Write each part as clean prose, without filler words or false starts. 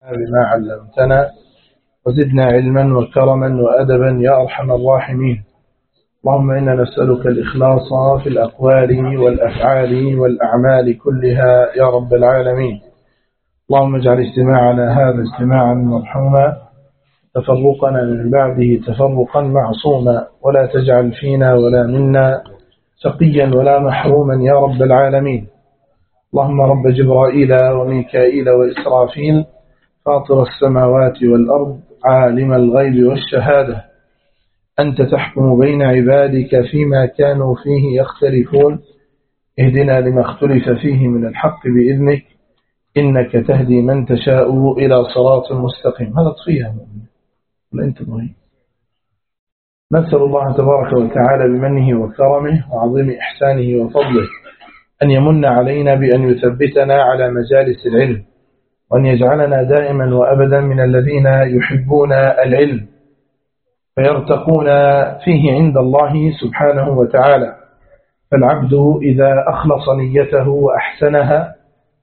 بما علمتنا وزدنا علما وكرما وأدبا يا أرحم الراحمين. اللهم إنا نسألك الإخلاص في الأقوال والأفعال والأعمال كلها يا رب العالمين. اللهم اجعل اجتماعنا هذا اجتماعا مرحوما، تفرقنا من بعده تفرقا معصوما، ولا تجعل فينا ولا منا شقيا ولا محروما يا رب العالمين. اللهم رب جبرائيل وميكائيل وإسرافيل فاطر السماوات والأرض عالم الغيب والشهادة، أنت تحكم بين عبادك فيما كانوا فيه يختلفون، اهدنا لما اختلف فيه من الحق بإذنك، إنك تهدي من تشاء إلى صراط مستقيم. هذا طفيها ولا أنت ضعيف؟ نسأل الله تبارك وتعالى بمنه وكرمه وعظيم إحسانه وفضله أن يمن علينا بأن يثبتنا على مجالس العلم، وأن يجعلنا دائما وأبدا من الذين يحبون العلم فيرتقون فيه عند الله سبحانه وتعالى. فالعبد إذا أخلص نيته وأحسنها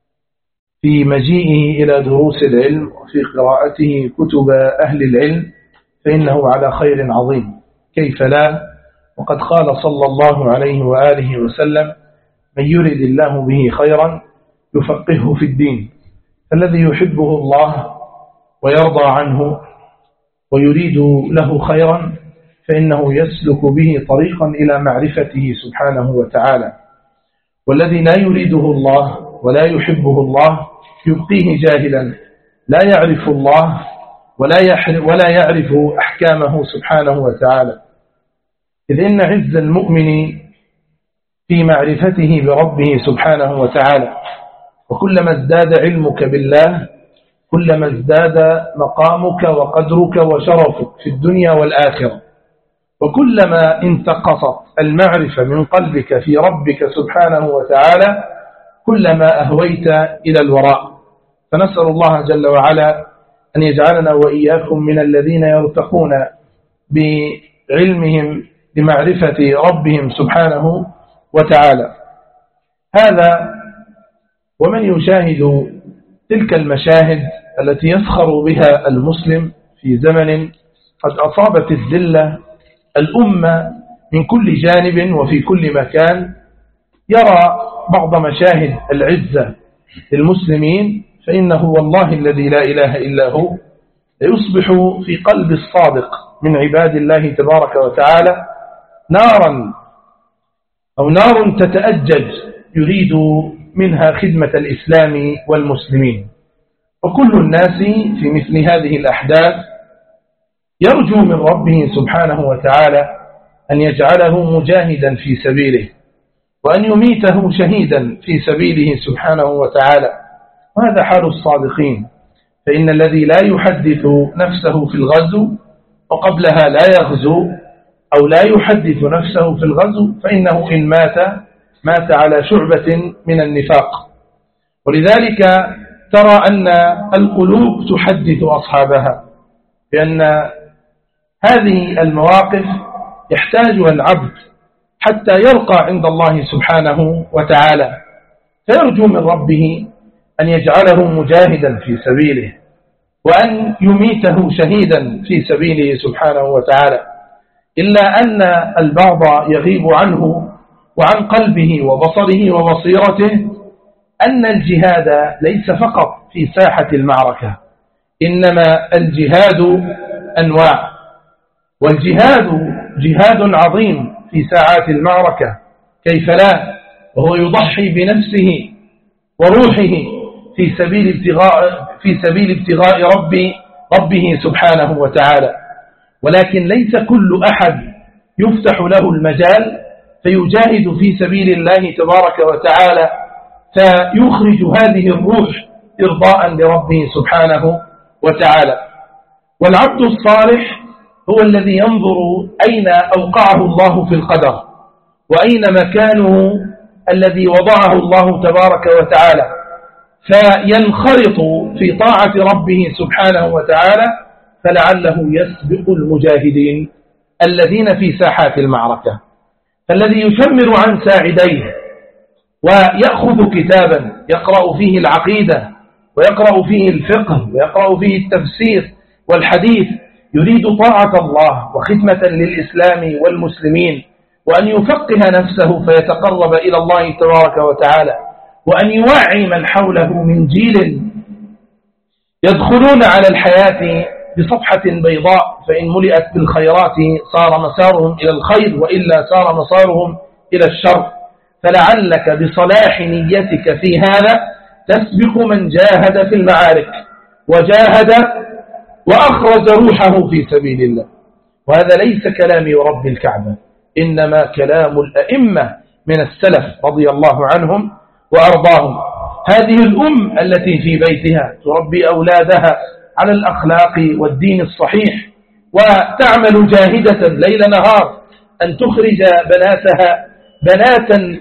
في مجيئه إلى دروس العلم وفي قراءته كتب أهل العلم فإنه على خير عظيم، كيف لا؟ وقد قال صلى الله عليه وآله وسلم: من يرد الله به خيرا يفقهه في الدين. الذي يحبه الله ويرضى عنه ويريد له خيرا فإنه يسلك به طريقا إلى معرفته سبحانه وتعالى. والذي لا يريده الله ولا يحبه الله يبقيه جاهلا لا يعرف الله ولا يعرف أحكامه سبحانه وتعالى. إذ إن عز المؤمن في معرفته بربه سبحانه وتعالى، وكلما ازداد علمك بالله كلما ازداد مقامك وقدرك وشرفك في الدنيا والآخرة، وكلما انتقصت المعرفة من قلبك في ربك سبحانه وتعالى كلما أهويت إلى الوراء. فنسأل الله جل وعلا أن يجعلنا وإياكم من الذين يرتقون بعلمهم بمعرفة ربهم سبحانه وتعالى. هذا ومن يشاهد تلك المشاهد التي يسخر بها المسلم في زمن قد أصابت الذلة الأمة من كل جانب وفي كل مكان، يرى بعض مشاهد العزة للمسلمين، فإنه والله الذي لا إله إلا هو يصبح في قلب الصادق من عباد الله تبارك وتعالى نار تتأجج يريد منها خدمة الإسلام والمسلمين. وكل الناس في مثل هذه الأحداث يرجو من ربه سبحانه وتعالى أن يجعله مجاهدا في سبيله، وأن يميته شهيدا في سبيله سبحانه وتعالى. وهذا حال الصادقين، فإن الذي لا يحدث نفسه في الغزو وقبلها لا يغزو أو لا يحدث نفسه في الغزو فإنه إن مات على شعبة من النفاق. ولذلك ترى أن القلوب تحدث أصحابها، لأن هذه المواقف يحتاجها العبد حتى يلقى عند الله سبحانه وتعالى، فيرجو من ربه أن يجعله مجاهدا في سبيله، وأن يميته شهيدا في سبيله سبحانه وتعالى. إلا أن البعض يغيب عنه وعن قلبه وبصره وبصيرته أن الجهاد ليس فقط في ساحة المعركة، إنما الجهاد أنواع، والجهاد جهاد عظيم في ساعات المعركة، كيف لا؟ وهو يضحي بنفسه وروحه في سبيل ابتغاء ربه سبحانه وتعالى. ولكن ليس كل أحد يفتح له المجال فيجاهد في سبيل الله تبارك وتعالى فيخرج هذه الروح إرضاء لربه سبحانه وتعالى. والعبد الصالح هو الذي ينظر أين أوقعه الله في القدر، وأين مكانه الذي وضعه الله تبارك وتعالى، فينخرط في طاعة ربه سبحانه وتعالى، فلعله يسبق المجاهدين الذين في ساحات المعركة. فالذي يشمر عن ساعديه ويأخذ كتابا يقرأ فيه العقيدة ويقرأ فيه الفقه ويقرأ فيه التفسير والحديث، يريد طاعة الله وخدمة للإسلام والمسلمين، وأن يفقه نفسه فيتقرب إلى الله تبارك وتعالى، وأن يوعي من حوله من جيل يدخلون على الحياة بصفحة بيضاء، فإن ملئت بالخيرات صار مسارهم إلى الخير، وإلا صار مسارهم إلى الشر. فلعلك بصلاح نيتك في هذا تسبق من جاهد في المعارك وجاهد وأخرج روحه في سبيل الله. وهذا ليس كلامي ورب الكعبة، إنما كلام الأئمة من السلف رضي الله عنهم وأرضاهم. هذه الأم التي في بيتها تربي أولادها على الأخلاق والدين الصحيح، وتعمل جاهدة ليل نهار أن تخرج بناتها بناتا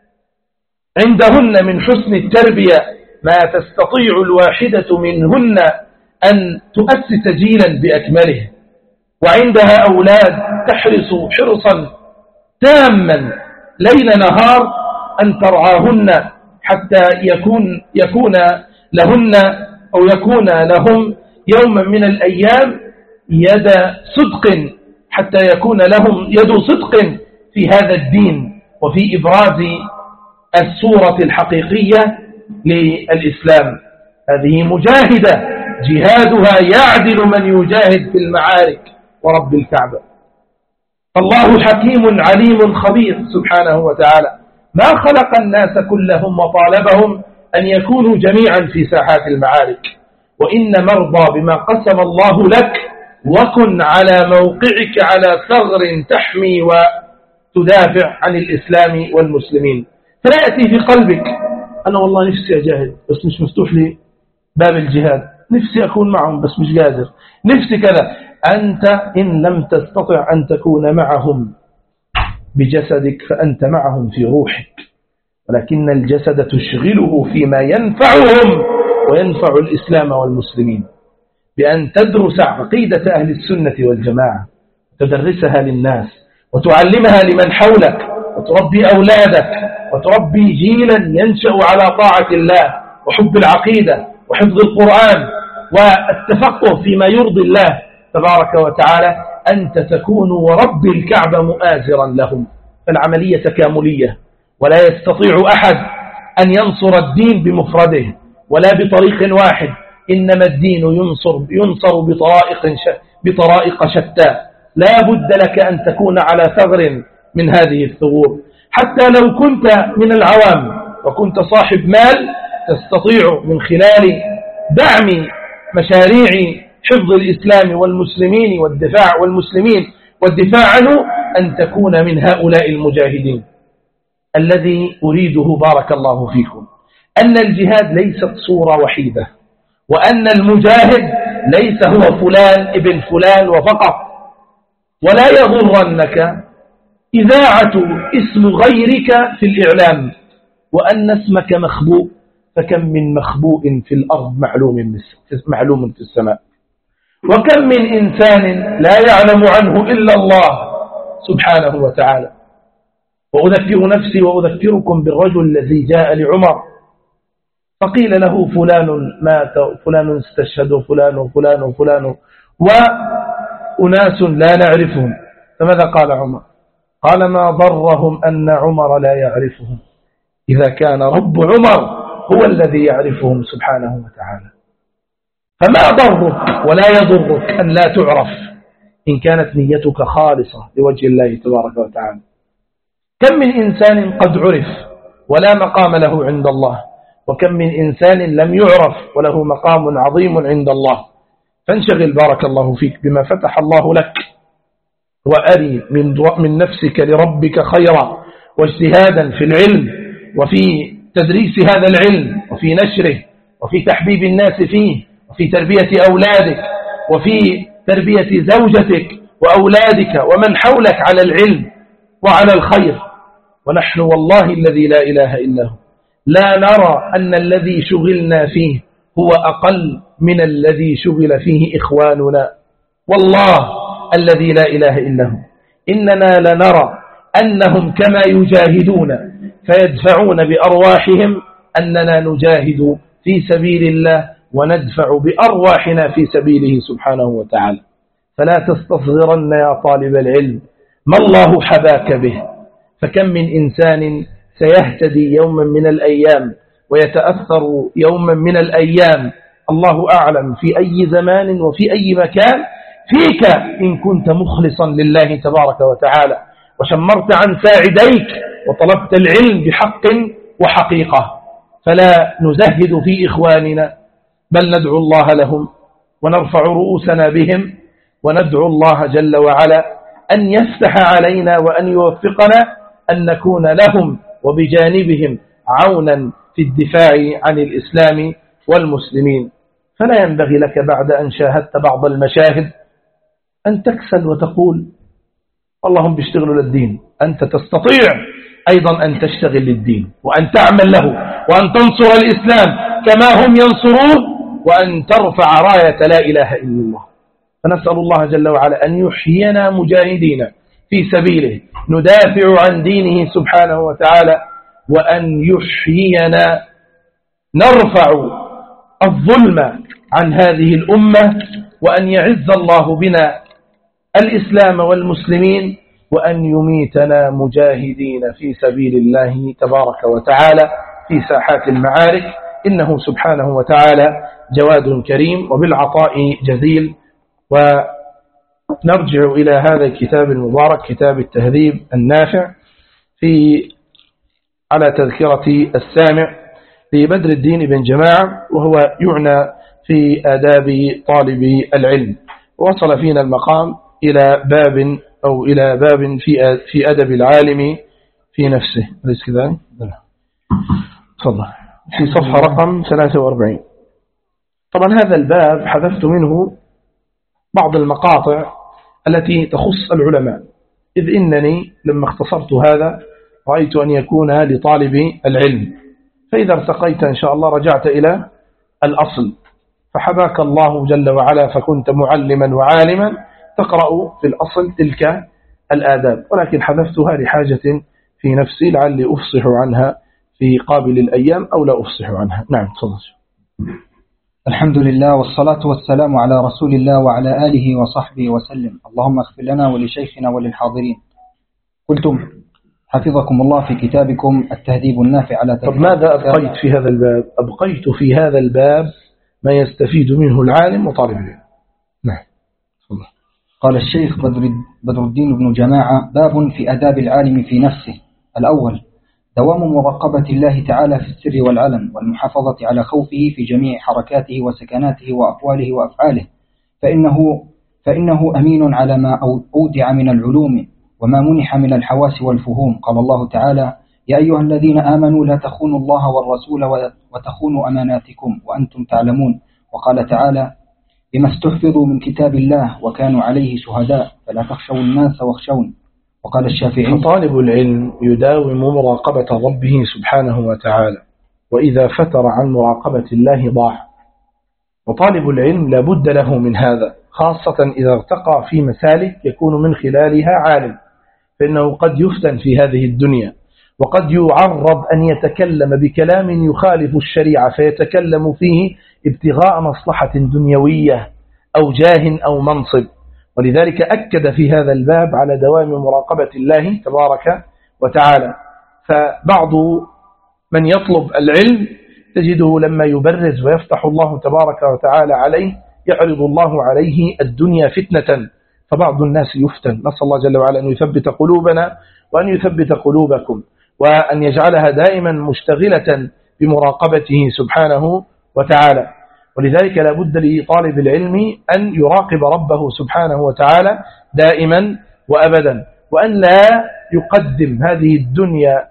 عندهن من حسن التربية ما تستطيع الواحدة منهن أن تؤسس جيلا بأكمله، وعندها أولاد تحرص حرصا تاما ليل نهار أن ترعاهن حتى يكون لهن أو يكون لهم يوما من الأيام يد صدق، حتى يكون لهم يد صدق في هذا الدين وفي إبراز الصورة الحقيقية للإسلام. هذه مجاهدة جهادها يعدل من يجاهد في المعارك ورب الكعبة. الله حكيم عليم خبير سبحانه وتعالى، ما خلق الناس كلهم وطالبهم أن يكونوا جميعا في ساحات المعارك، وإن مرضى بما قسم الله لك، وكن على موقعك على ثغر تحمي وتدافع عن الإسلام والمسلمين. فلا يأتي في قلبك أنا والله نفسي أجاهد بس مش مفتوح لي باب الجهاد، نفسي أكون معهم بس مش قادر، نفسي كذا. أنت إن لم تستطع أن تكون معهم بجسدك فأنت معهم في روحك، ولكن الجسد تشغله فيما ينفعهم وينفع الإسلام والمسلمين، بأن تدرس عقيدة أهل السنة والجماعة، تدرسها للناس وتعلمها لمن حولك، وتربي أولادك وتربي جيلا ينشأ على طاعة الله وحب العقيدة وحفظ القرآن والتفقه فيما يرضي الله تبارك وتعالى. أنت تكون ورب الكعبة مؤازرا لهم. فالعملية تكاملية، ولا يستطيع أحد أن ينصر الدين بمفرده ولا بطريق واحد، إنما الدين ينصر بطرائق شتى. لا بد لك أن تكون على ثغر من هذه الثغور. حتى لو كنت من العوام وكنت صاحب مال، تستطيع من خلال دعم مشاريع حفظ الإسلام والمسلمين والدفاع عنه أن تكون من هؤلاء المجاهدين. الذي أريده بارك الله فيكم أن الجهاد ليست صورة وحيدة، وأن المجاهد ليس هو فلان ابن فلان وفقط. ولا يغرنك إذاعة اسم غيرك في الإعلام، وأن اسمك مخبوء، فكم من مخبوء في الأرض معلوم في السماء، وكم من إنسان لا يعلم عنه إلا الله سبحانه وتعالى. وأذكر نفسي وأذكركم بالرجل الذي جاء لعمر فقيل له فلان مات، فلان استشهد، فلان وفلان وفلان، وأناس لا نعرفهم. فماذا قال عمر؟ قال ما ضرهم أن عمر لا يعرفهم، إذا كان رب عمر هو الذي يعرفهم سبحانه وتعالى. فما ضرك ولا يضرك أن لا تعرف إن كانت نيتك خالصة لوجه الله تبارك وتعالى. كم من إنسان قد عرف ولا مقام له عند الله، وكم من إنسان لم يعرف وله مقام عظيم عند الله. فانشغل بارك الله فيك بما فتح الله لك، وأري من نفسك لربك خيرا، واجتهادا في العلم وفي تدريس هذا العلم وفي نشره وفي تحبيب الناس فيه وفي تربية أولادك وفي تربية زوجتك وأولادك ومن حولك على العلم وعلى الخير. ونحن والله الذي لا إله إلا هو لا نرى أن الذي شغلنا فيه هو أقل من الذي شغل فيه إخواننا، والله الذي لا إله إلا هو إننا لنرى أنهم كما يجاهدون فيدفعون بأرواحهم، أننا نجاهد في سبيل الله وندفع بأرواحنا في سبيله سبحانه وتعالى. فلا تستصغرن يا طالب العلم ما الله حباك به، فكم من إنسان سيهتدي يوما من الأيام ويتأثر يوما من الأيام، الله أعلم في أي زمان وفي أي مكان، فيك إن كنت مخلصا لله تبارك وتعالى وشمرت عن ساعديك وطلبت العلم بحق وحقيقة. فلا نزهد في إخواننا، بل ندعو الله لهم ونرفع رؤوسنا بهم وندعو الله جل وعلا أن يفتح علينا وأن يوفقنا أن نكون لهم وبجانبهم عونا في الدفاع عن الإسلام والمسلمين. فلا ينبغي لك بعد أن شاهدت بعض المشاهد أن تكسل وتقول اللهم بيشتغلوا للدين. أنت تستطيع أيضا أن تشتغل للدين وأن تعمل له وأن تنصر الإسلام كما هم ينصرون وأن ترفع راية لا إله إلا الله. فنسأل الله جل وعلا أن يحيينا مجاهدين في سبيله ندافع عن دينه سبحانه وتعالى، وأن يحيينا نرفع الظلم عن هذه الأمة، وأن يعز الله بنا الإسلام والمسلمين، وأن يميتنا مجاهدين في سبيل الله تبارك وتعالى في ساحات المعارك، إنه سبحانه وتعالى جواد كريم وبالعطاء جزيل. ونرجع إلى هذا الكتاب المبارك كتاب التهذيب النافع على تذكرة السامع لبدر الدين بن جماعة، وهو يعنى في آداب طالب العلم. وصل فينا المقام إلى باب في أدب العالم في نفسه. أليس كذلك؟ تفضل. في صفحة رقم 43. طبعا هذا الباب حذفت منه بعض المقاطع التي تخص العلماء، إذ إنني لما اختصرت هذا رأيت أن يكون لطالب العلم، فإذا ارتقيت إن شاء الله رجعت إلى الأصل، فحباك الله جل وعلا فكنت معلما وعالما تقرأ في الأصل تلك الآداب، ولكن حذفتها لحاجة في نفسي لعلي أفصح عنها في قابل الأيام أو لا أفصح عنها. نعم تفضل. الحمد لله والصلاة والسلام على رسول الله وعلى آله وصحبه وسلم. اللهم اغفر لنا ولشيخنا وللحاضرين. قلتم حفظكم الله في كتابكم التهذيب النافع على طب ماذا أبقيت في هذا الباب؟ أبقيت في هذا الباب ما يستفيد منه العالم وطالب العلم. نعم. قال الشيخ بدر الدين بن جماعة: باب في أداب العالم في نفسه. الأول: دوام مراقبة الله تعالى في السر والعلن، والمحافظة على خوفه في جميع حركاته وسكناته وأقواله وأفعاله، فإنه أمين على ما أودع من العلوم وما منح من الحواس والفهوم. قال الله تعالى: يا أيها الذين آمنوا لا تخونوا الله والرسول وتخونوا أماناتكم وأنتم تعلمون. وقال تعالى: بما استحفظوا من كتاب الله وكانوا عليه شهداء فلا تخشوا الناس واخشون. وقال الشافعي: طالب العلم يداوم مراقبة ربه سبحانه وتعالى، وإذا فتر عن مراقبة الله ضاع. وطالب العلم لا بد له من هذا، خاصة إذا ارتقى في مسالك يكون من خلالها عالم، فإنه قد يفتن في هذه الدنيا، وقد يعرض أن يتكلم بكلام يخالف الشريعة فيتكلم فيه ابتغاء مصلحة دنيوية أو جاه أو منصب. ولذلك أكد في هذا الباب على دوام مراقبة الله تبارك وتعالى. فبعض من يطلب العلم تجده لما يبرز ويفتح الله تبارك وتعالى عليه يعرض الله عليه الدنيا فتنة، فبعض الناس يفتن. نسأل الله جل وعلا أن يثبت قلوبنا وأن يثبت قلوبكم، وأن يجعلها دائما مشتغلة بمراقبته سبحانه وتعالى. ولذلك لا بد لطالب العلم أن يراقب ربه سبحانه وتعالى دائما وأبدا، وأن لا يقدم هذه الدنيا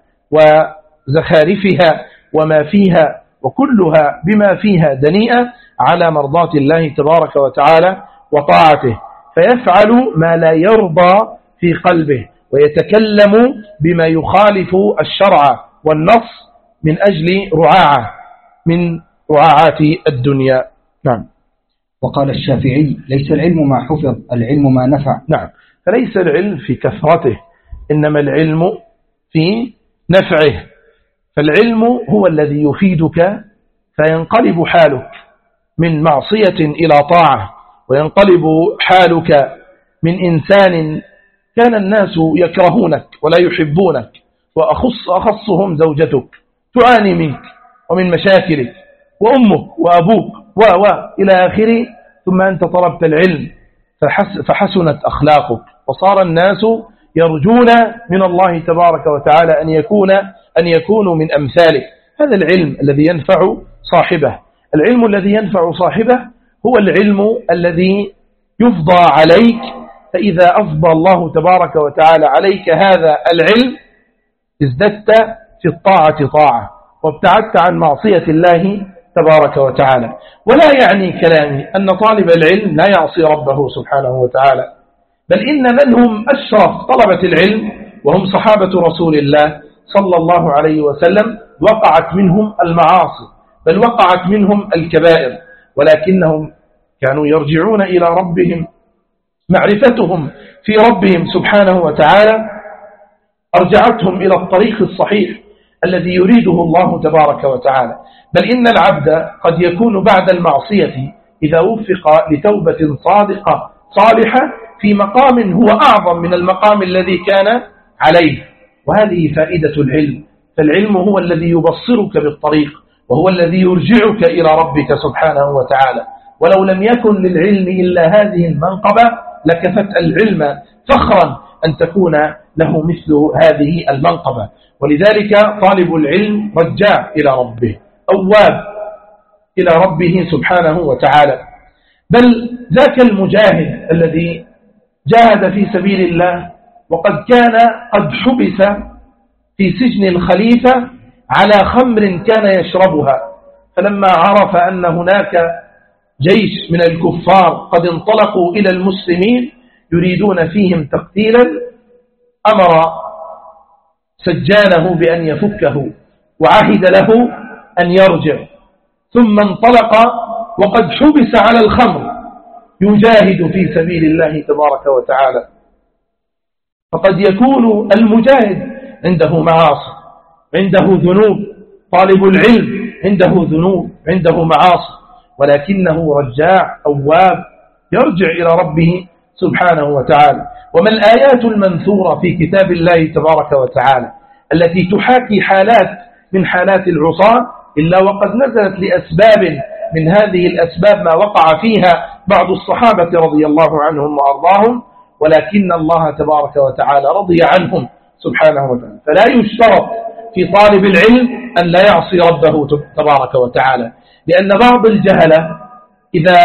وزخارفها وما فيها وكلها بما فيها دنيئة على مرضاة الله تبارك وتعالى وطاعته، فيفعل ما لا يرضى في قلبه ويتكلم بما يخالف الشرع والنص من أجل من رعاعات الدنيا. نعم. وقال الشافعي: ليس العلم ما حفظ، العلم ما نفع. نعم، فليس العلم في كثرته، إنما العلم في نفعه. فالعلم هو الذي يفيدك فينقلب حالك من معصية إلى طاعة، وينقلب حالك من إنسان كان الناس يكرهونك ولا يحبونك، وأخصهم زوجتك تعاني منك ومن مشاكلك، وأمك وأبوك إلى آخره، ثم أنت طلبت العلم فحسنت أخلاقك، وصار الناس يرجون من الله تبارك وتعالى أن يكونوا من أمثالك. هذا العلم الذي ينفع صاحبه. العلم الذي ينفع صاحبه هو العلم الذي يفضى عليك، فإذا أفضى الله تبارك وتعالى عليك هذا العلم ازددت في الطاعة طاعة، وابتعدت عن معصية الله تبارك وتعالى. ولا يعني كلامي أن طالب العلم لا يعصي ربه سبحانه وتعالى، بل إن من هم أشرف طلبة العلم وهم صحابة رسول الله صلى الله عليه وسلم وقعت منهم المعاصي، بل وقعت منهم الكبائر، ولكنهم كانوا يرجعون إلى ربهم. معرفتهم في ربهم سبحانه وتعالى أرجعتهم إلى الطريق الصحيح الذي يريده الله تبارك وتعالى. بل إن العبد قد يكون بعد المعصية إذا وفق لتوبة صادقة صالحة في مقام هو أعظم من المقام الذي كان عليه، وهذه فائدة العلم. فالعلم هو الذي يبصرك بالطريق، وهو الذي يرجعك إلى ربك سبحانه وتعالى. ولو لم يكن للعلم إلا هذه المنقبة لكفت العلم فخرا أن تكون له مثل هذه المنقبة. ولذلك طالب العلم رجاع إلى ربه، أواب إلى ربه سبحانه وتعالى. بل ذاك المجاهد الذي جاهد في سبيل الله وقد كان قد حبس في سجن الخليفة على خمر كان يشربها، فلما عرف أن هناك جيش من الكفار قد انطلقوا إلى المسلمين يريدون فيهم تقتيلا، أمر سجانه بأن يفكه وعهد له أن يرجع، ثم انطلق وقد حبس على الخمر يجاهد في سبيل الله تبارك وتعالى. فقد يكون المجاهد عنده معاصي، عنده ذنوب، طالب العلم عنده ذنوب، عنده معاصي، ولكنه رجاع أواب يرجع إلى ربه سبحانه وتعالى. وما الآيات المنثورة في كتاب الله تبارك وتعالى التي تحاكي حالات من حالات العصاة إلا وقد نزلت لأسباب من هذه الأسباب ما وقع فيها بعض الصحابة رضي الله عنهم وأرضاهم، ولكن الله تبارك وتعالى رضي عنهم سبحانه وتعالى. فلا يشترط في طالب العلم أن لا يعصي ربه تبارك وتعالى، لأن بعض الجهلة إذا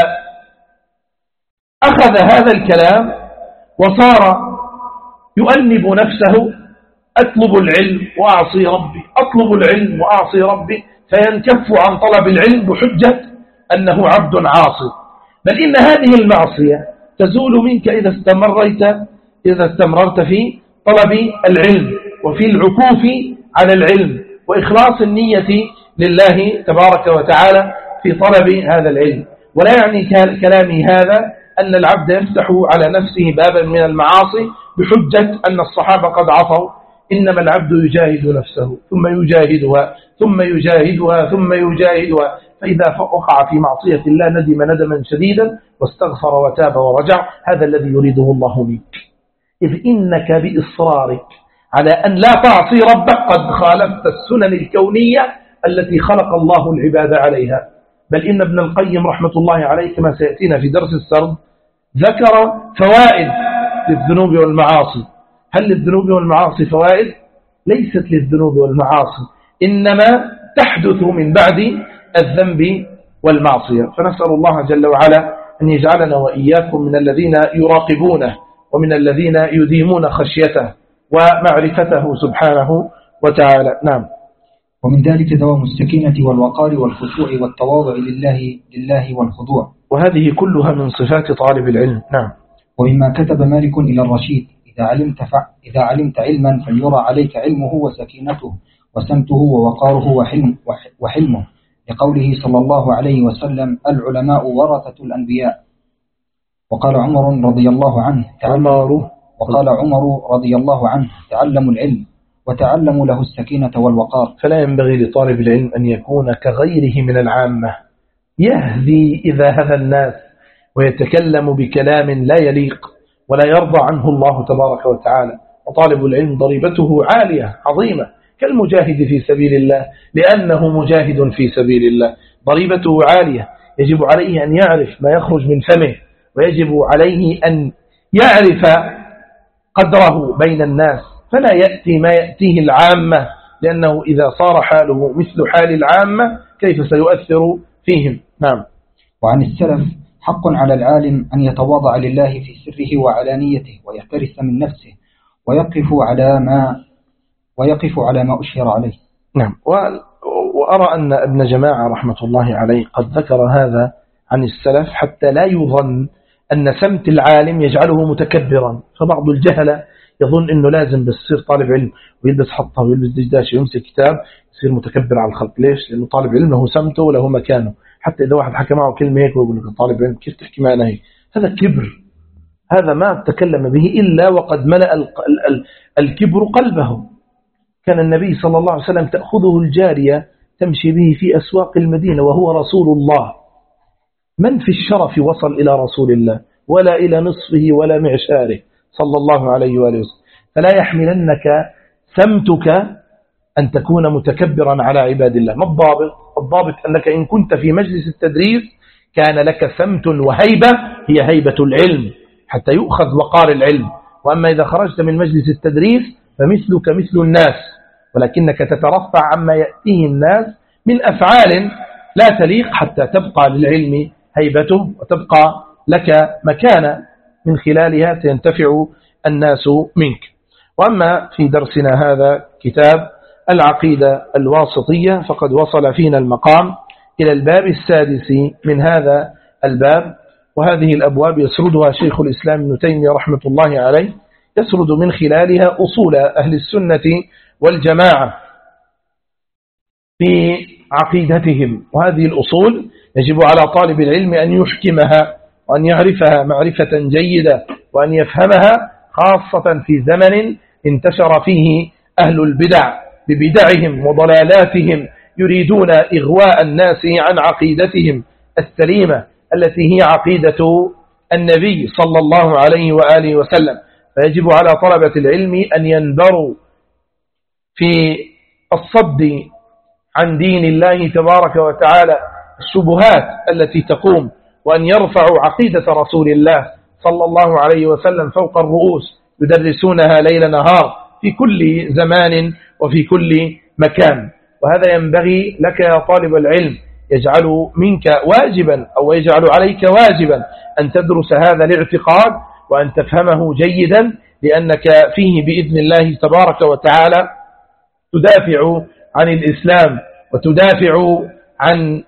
أخذ هذا الكلام وصار يؤنب نفسه أطلب العلم وأعصي ربي، أطلب العلم وأعصي ربي، فينكف عن طلب العلم بحجة أنه عبد عاصي. بل إن هذه المعصية تزول منك إذا استمررت في طلب العلم وفي العكوف على العلم وإخلاص النية لله تبارك وتعالى في طلب هذا العلم. ولا يعني كلامي هذا أن العبد يفتح على نفسه بابا من المعاصي بحجة أن الصحابة قد عصوا، إنما العبد يجاهد نفسه ثم يجاهدها ثم يجاهدها ثم يجاهدها، فإذا وقع في معصية الله ندم ندما شديدا واستغفر وتاب ورجع. هذا الذي يريده الله منك، إذ إنك بإصرارك على أن لا تعصي ربك قد خالفت السنن الكونية التي خلق الله العباد عليها. بل إن ابن القيم رحمة الله عليه كما سيأتينا في درس السرد ذكر فوائد للذنوب والمعاصي. هل للذنوب والمعاصي فوائد؟ ليست للذنوب والمعاصي، إنما تحدث من بعد الذنب والمعصية. فنسأل الله جل وعلا أن يجعلنا وإياكم من الذين يراقبونه ومن الذين يديمون خشيته ومعرفته سبحانه وتعالى. نعم. ومن ذلك دوام السكينة والوقار والخشوع والتواضع لله والخضوع، وهذه كلها من صفات طالب العلم. نعم. ومما كتب مالك إلى الرشيد إذا علمت علما فليرى عليك علمه وسكينته وسمته ووقاره وحلمه، لقوله صلى الله عليه وسلم العلماء ورثة الأنبياء. وقال عمر رضي الله عنه تعلموا العلم وتعلموا له السكينة والوقار. فلا ينبغي لطالب العلم أن يكون كغيره من العامة يهذي إذا هذا الناس ويتكلم بكلام لا يليق ولا يرضى عنه الله تبارك وتعالى. وطالب العلم ضريبته عالية عظيمة كالمجاهد في سبيل الله، لأنه مجاهد في سبيل الله ضريبته عالية، يجب عليه أن يعرف ما يخرج من فمه، ويجب عليه أن يعرف قدره بين الناس، فلا يأتي ما يأتيه العامة، لأنه إذا صار حاله مثل حال العامة كيف سيؤثر فيهم. نعم. وعن السلف: حق على العالم أن يتواضع لله في سره وعلانيته، ويحترس من نفسه، ويقف على ما أشهر عليه. نعم. وأرى أن ابن جماعة رحمة الله عليه قد ذكر هذا عن السلف حتى لا يظن أن سمت العالم يجعله متكبرا. فبعض الجهلة يظن أنه لازم بس يصير طالب علم ويلبس حطة ويلبس دجداش ويمسك كتاب يصير متكبر على الخلق. ليش؟ لأنه طالب علم له سمته وله مكانه. حتى إذا واحد حكى معه كلمة هيك ويقول لك طالب علم كيف تحكي معنا هيك، هذا كبر، هذا ما تكلم به إلا وقد ملأ الكبر قلبه. كان النبي صلى الله عليه وسلم تأخذه الجارية تمشي به في أسواق المدينة وهو رسول الله. من في الشرف وصل إلى رسول الله ولا إلى نصفه ولا معشاره صلى الله عليه وآله وسلم. فلا يحملنك سمتك أن تكون متكبرا على عباد الله. ما الضابط؟ الضابط أنك إن كنت في مجلس التدريس كان لك سمت وهيبة، هي هيبة العلم حتى يؤخذ وقار العلم. وأما إذا خرجت من مجلس التدريس فمثلك مثل الناس، ولكنك تترفع عما يأتيه الناس من أفعال لا تليق حتى تبقى للعلم هيبته وتبقى لك مكانة من خلالها سينتفع الناس منك. وأما في درسنا هذا كتاب العقيدة الواسطية فقد وصل فينا المقام إلى الباب السادس من هذا الباب، وهذه الأبواب يسردها شيخ الإسلام ابن تيمية رحمة الله عليه، يسرد من خلالها أصول أهل السنة والجماعة في عقيدتهم. وهذه الأصول يجب على طالب العلم أن يحكمها وأن يعرفها معرفة جيدة وأن يفهمها، خاصة في زمن انتشر فيه أهل البدع ببدعهم وضلالاتهم يريدون إغواء الناس عن عقيدتهم السليمة التي هي عقيدة النبي صلى الله عليه وآله وسلم. فيجب على طلبة العلم أن ينبروا في الصد عن دين الله تبارك وتعالى الشبهات التي تقوم، وأن يرفعوا عقيدة رسول الله صلى الله عليه وسلم فوق الرؤوس، يدرسونها ليل نهار في كل زمان وفي كل مكان. وهذا ينبغي لك يا طالب العلم، يجعل منك واجبا أو يجعل عليك واجبا أن تدرس هذا الاعتقاد وأن تفهمه جيدا، لأنك فيه بإذن الله تبارك وتعالى تدافع عن الإسلام وتدافع عن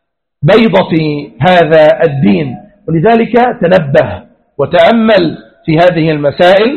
بيضة هذا الدين. ولذلك تنبه وتأمل في هذه المسائل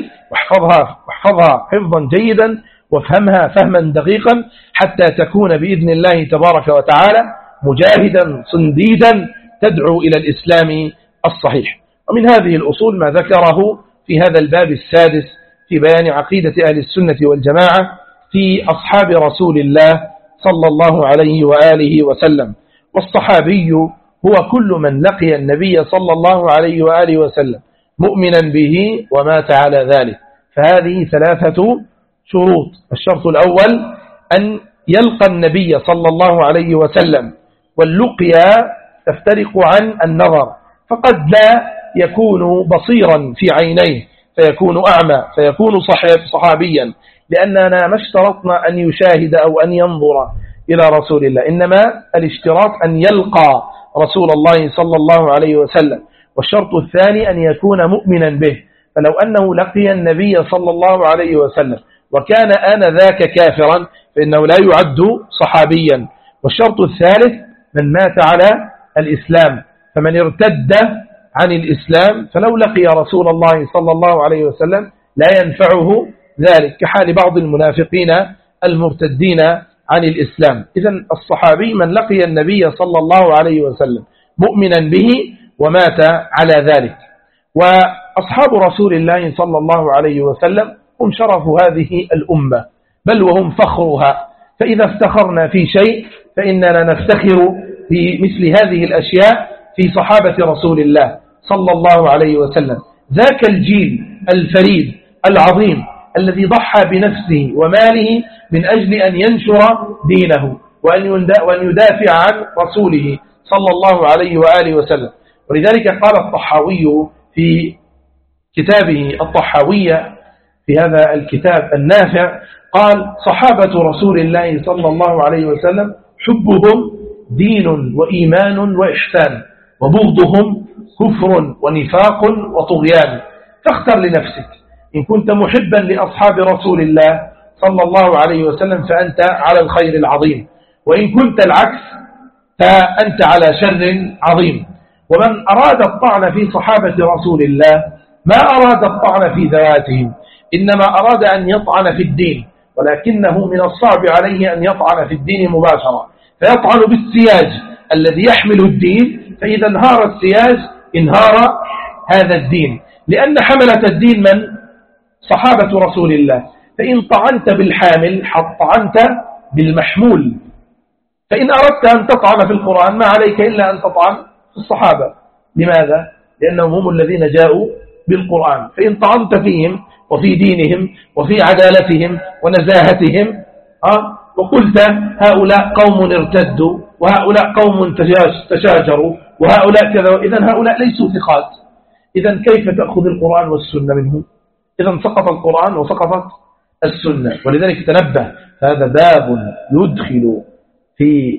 واحفظها حفظا جيدا وافهمها فهما دقيقا حتى تكون بإذن الله تبارك وتعالى مجاهدا صنديدا تدعو إلى الإسلام الصحيح. ومن هذه الأصول ما ذكره في هذا الباب السادس في بيان عقيدة أهل السنة والجماعة في أصحاب رسول الله صلى الله عليه وآله وسلم. والصحابي هو كل من لقي النبي صلى الله عليه وآله وسلم مؤمنا به ومات على ذلك. فهذه ثلاثة شروط. الشرط الأول أن يلقى النبي صلى الله عليه وسلم، واللقيا تفترق عن النظر، فقد لا يكون بصيرا في عينيه فيكون أعمى فيكون صحابيا، لأننا ما اشترطنا أن يشاهد أو أن ينظر إلى رسول الله، إنما الاشتراط أن يلقى رسول الله صلى الله عليه وسلم. والشرط الثاني أن يكون مؤمنا به، فلو أنه لقي النبي صلى الله عليه وسلم وكان آنذاك كافرا فإنه لا يعد صحابيا. والشرط الثالث من مات على الإسلام، فمن ارتد عن الإسلام فلو لقي رسول الله صلى الله عليه وسلم لا ينفعه ذلك، كحال بعض المنافقين المرتدين عن الإسلام. إذن الصحابي من لقي النبي صلى الله عليه وسلم مؤمنا به ومات على ذلك. وأصحاب رسول الله صلى الله عليه وسلم هم شرف هذه الأمة، بل وهم فخرها. فإذا افتخرنا في شيء فإننا نفتخر بمثل هذه الأشياء في صحابة رسول الله صلى الله عليه وسلم. ذاك الجيل الفريد العظيم الذي ضحى بنفسه وماله من أجل أن ينشر دينه وأن يدافع عن رسوله صلى الله عليه وآله وسلم. ولذلك قال الطحاوي في كتابه الطحاوية في هذا الكتاب النافع، قال: صحابة رسول الله صلى الله عليه وسلم حبهم دين وإيمان وإحسان، وبغضهم كفر ونفاق وطغيان. فاختر لنفسك، إن كنت محبا لأصحاب رسول الله صلى الله عليه وسلم فأنت على الخير العظيم، وإن كنت العكس فأنت على شر عظيم. ومن أراد الطعن في صحابة رسول الله ما أراد الطعن في ذواتهم، إنما أراد أن يطعن في الدين، ولكنه من الصعب عليه أن يطعن في الدين مباشرة، فيطعن بالسياج الذي يحمل الدين، فإذا انهار السياج انهار هذا الدين، لأن حملة الدين من؟ صحابة رسول الله. فإن طعنت بالحامل طعنت بالمحمول. فإن أردت أن تطعن في القرآن ما عليك إلا أن تطعن في الصحابة. لماذا؟ لأنهم هم الذين جاءوا بالقرآن. فإن طعنت فيهم وفي دينهم وفي عدالتهم ونزاهتهم وقلت هؤلاء قوم ارتدوا وهؤلاء قوم تشاجروا وهؤلاء كذا، إذن هؤلاء ليسوا ثقات، إذن كيف تأخذ القرآن والسنة منهم؟ إذن سقط القرآن وسقطت السنة. ولذلك تنبه، هذا باب يدخل في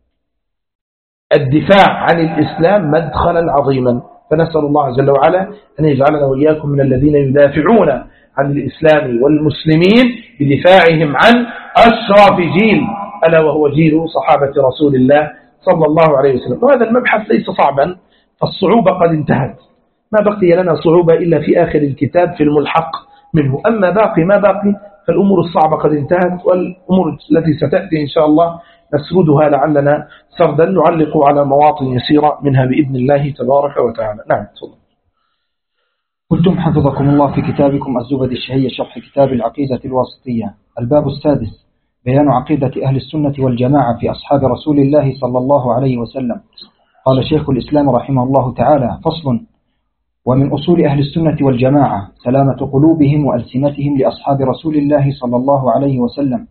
الدفاع عن الإسلام مدخلا عظيما. فنسأل الله جل وعلا أن يجعلنا وإياكم من الذين يدافعون عن الإسلام والمسلمين بدفاعهم عن أشرف جيل، ألا وهو جيل صحابة رسول الله صلى الله عليه وسلم. وهذا المبحث ليس صعبا، فالصعوبة قد انتهت، ما بقي لنا صعوبة إلا في آخر الكتاب في الملحق منه. أما ما باقي فالأمور الصعبة قد انتهت، والأمور التي ستأتي إن شاء الله نسردها لعلنا سردا نعلق على مواطن يسيرة منها بإذن الله تبارك وتعالى. نعم تفضل. قلتم حفظكم الله في كتابكم الزبد الشهية شرح كتاب العقيدة الواسطية الباب السادس بيان عقيدة أهل السنة والجماعة في أصحاب رسول الله صلى الله عليه وسلم. قال شيخ الإسلام رحمه الله تعالى: فصل: ومن أصول أهل السنة والجماعة سلامة قلوبهم وألسنتهم لأصحاب رسول الله صلى الله عليه وسلم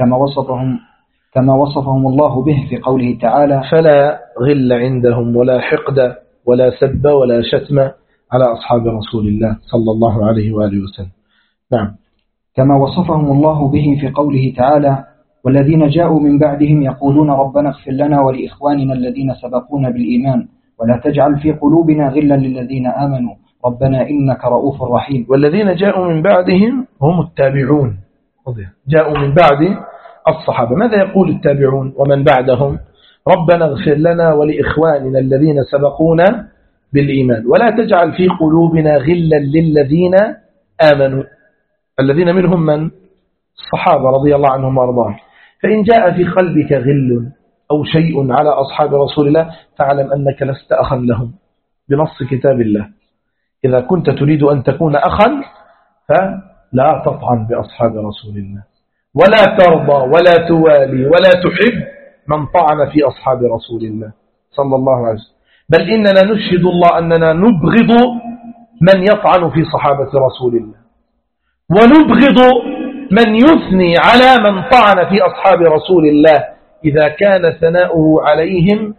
كما وصفهم الله به في قوله تعالى: فلا غل عندهم ولا حقد ولا سب ولا شتم على أصحاب رسول الله صلى الله عليه وآله وسلم. نعم. كما وصفهم الله به في قوله تعالى: والذين جاءوا من بعدهم يقولون ربنا اغفر لنا ولإخواننا الذين سبقونا بالإيمان ولا تجعل في قلوبنا غلا للذين آمنوا ربنا إنك رؤوف رحيم. والذين جاءوا من بعدهم هم التابعون، جاءوا من بعد الصحابة. ماذا يقول التابعون ومن بعدهم؟ ربنا اغفر لنا ولإخواننا الذين سبقونا بالإيمان ولا تجعل في قلوبنا غلا للذين آمنوا. الذين منهم من؟ الصحابة رضي الله عنهم وارضاهم. فإن جاء في قلبك غل أو شيء على أصحاب رسول الله فاعلم أنك لست أخا لهم بنص كتاب الله. إذا كنت تريد أن تكون أخا فلا تطعن بأصحاب رسول الله، ولا ترضى ولا توالي ولا تحب من طعن في أصحاب رسول الله صلى الله عليه وسلم. بل إننا نشهد الله أننا نبغض من يطعن في صحابة رسول الله، ونبغض من يثني على من طعن في أصحاب رسول الله إذا كان ثناؤه عليهم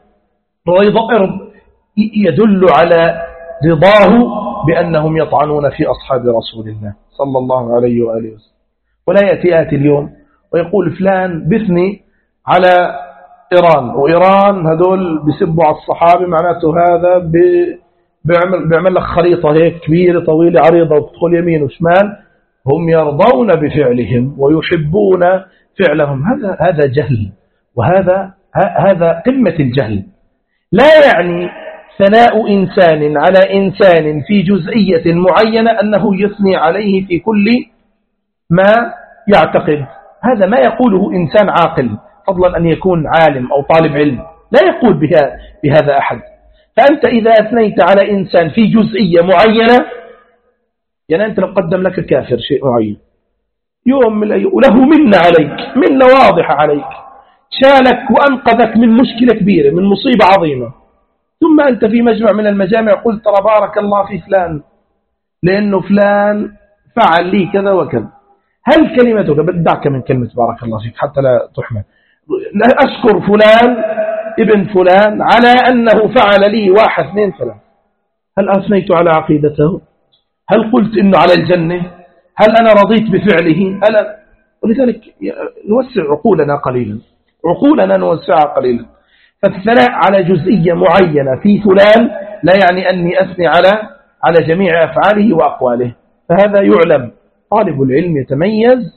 يدل على رضاه بأنهم يطعنون في أصحاب رسول الله صلى الله عليه وآله وسلم. ولا يأتي اليوم ويقول فلان بثني على إيران، وإيران هذول بيسبوا على الصحابة، معناته هذا بيعمل لك خريطة هيك كبيرة طويلة عريضة وتدخل يمين وشمال. هم يرضون بفعلهم ويحبون فعلهم. هذا جهل، وهذا قمة الجهل. لا يعني ثناء إنسان على إنسان في جزئية معينة أنه يثني عليه في كل ما يعتقد. هذا ما يقوله إنسان عاقل، فضلا أن يكون عالم أو طالب علم، لا يقول بهذا أحد. فأنت إذا أثنيت على إنسان في جزئية معينة، يعني أنت لو قدم لك كافر شيء معين يوم من الأيام، وله منة عليك، منة واضحة عليك، شالك وأنقذك من مشكلة كبيرة، من مصيبة عظيمة، ثم أنت في مجمع من المجامع قلت ترى بارك الله في فلان لأنه فلان فعل لي كذا وكذا. هل كلمتك، بدعك من كلمة بارك الله فيك حتى لا تحمل، أشكر فلان ابن فلان على أنه فعل لي 1 2 3، هل أثنيت على عقيدته؟ هل قلت إنه على الجنة؟ هل أنا رضيت بفعله؟ ولذلك نوسع عقولنا قليلا، عقولنا نوسعها قليلا. فالثناء على جزئية معينة في فلان لا يعني أني أثني على جميع أفعاله وأقواله. فهذا يعلم طالب العلم يتميز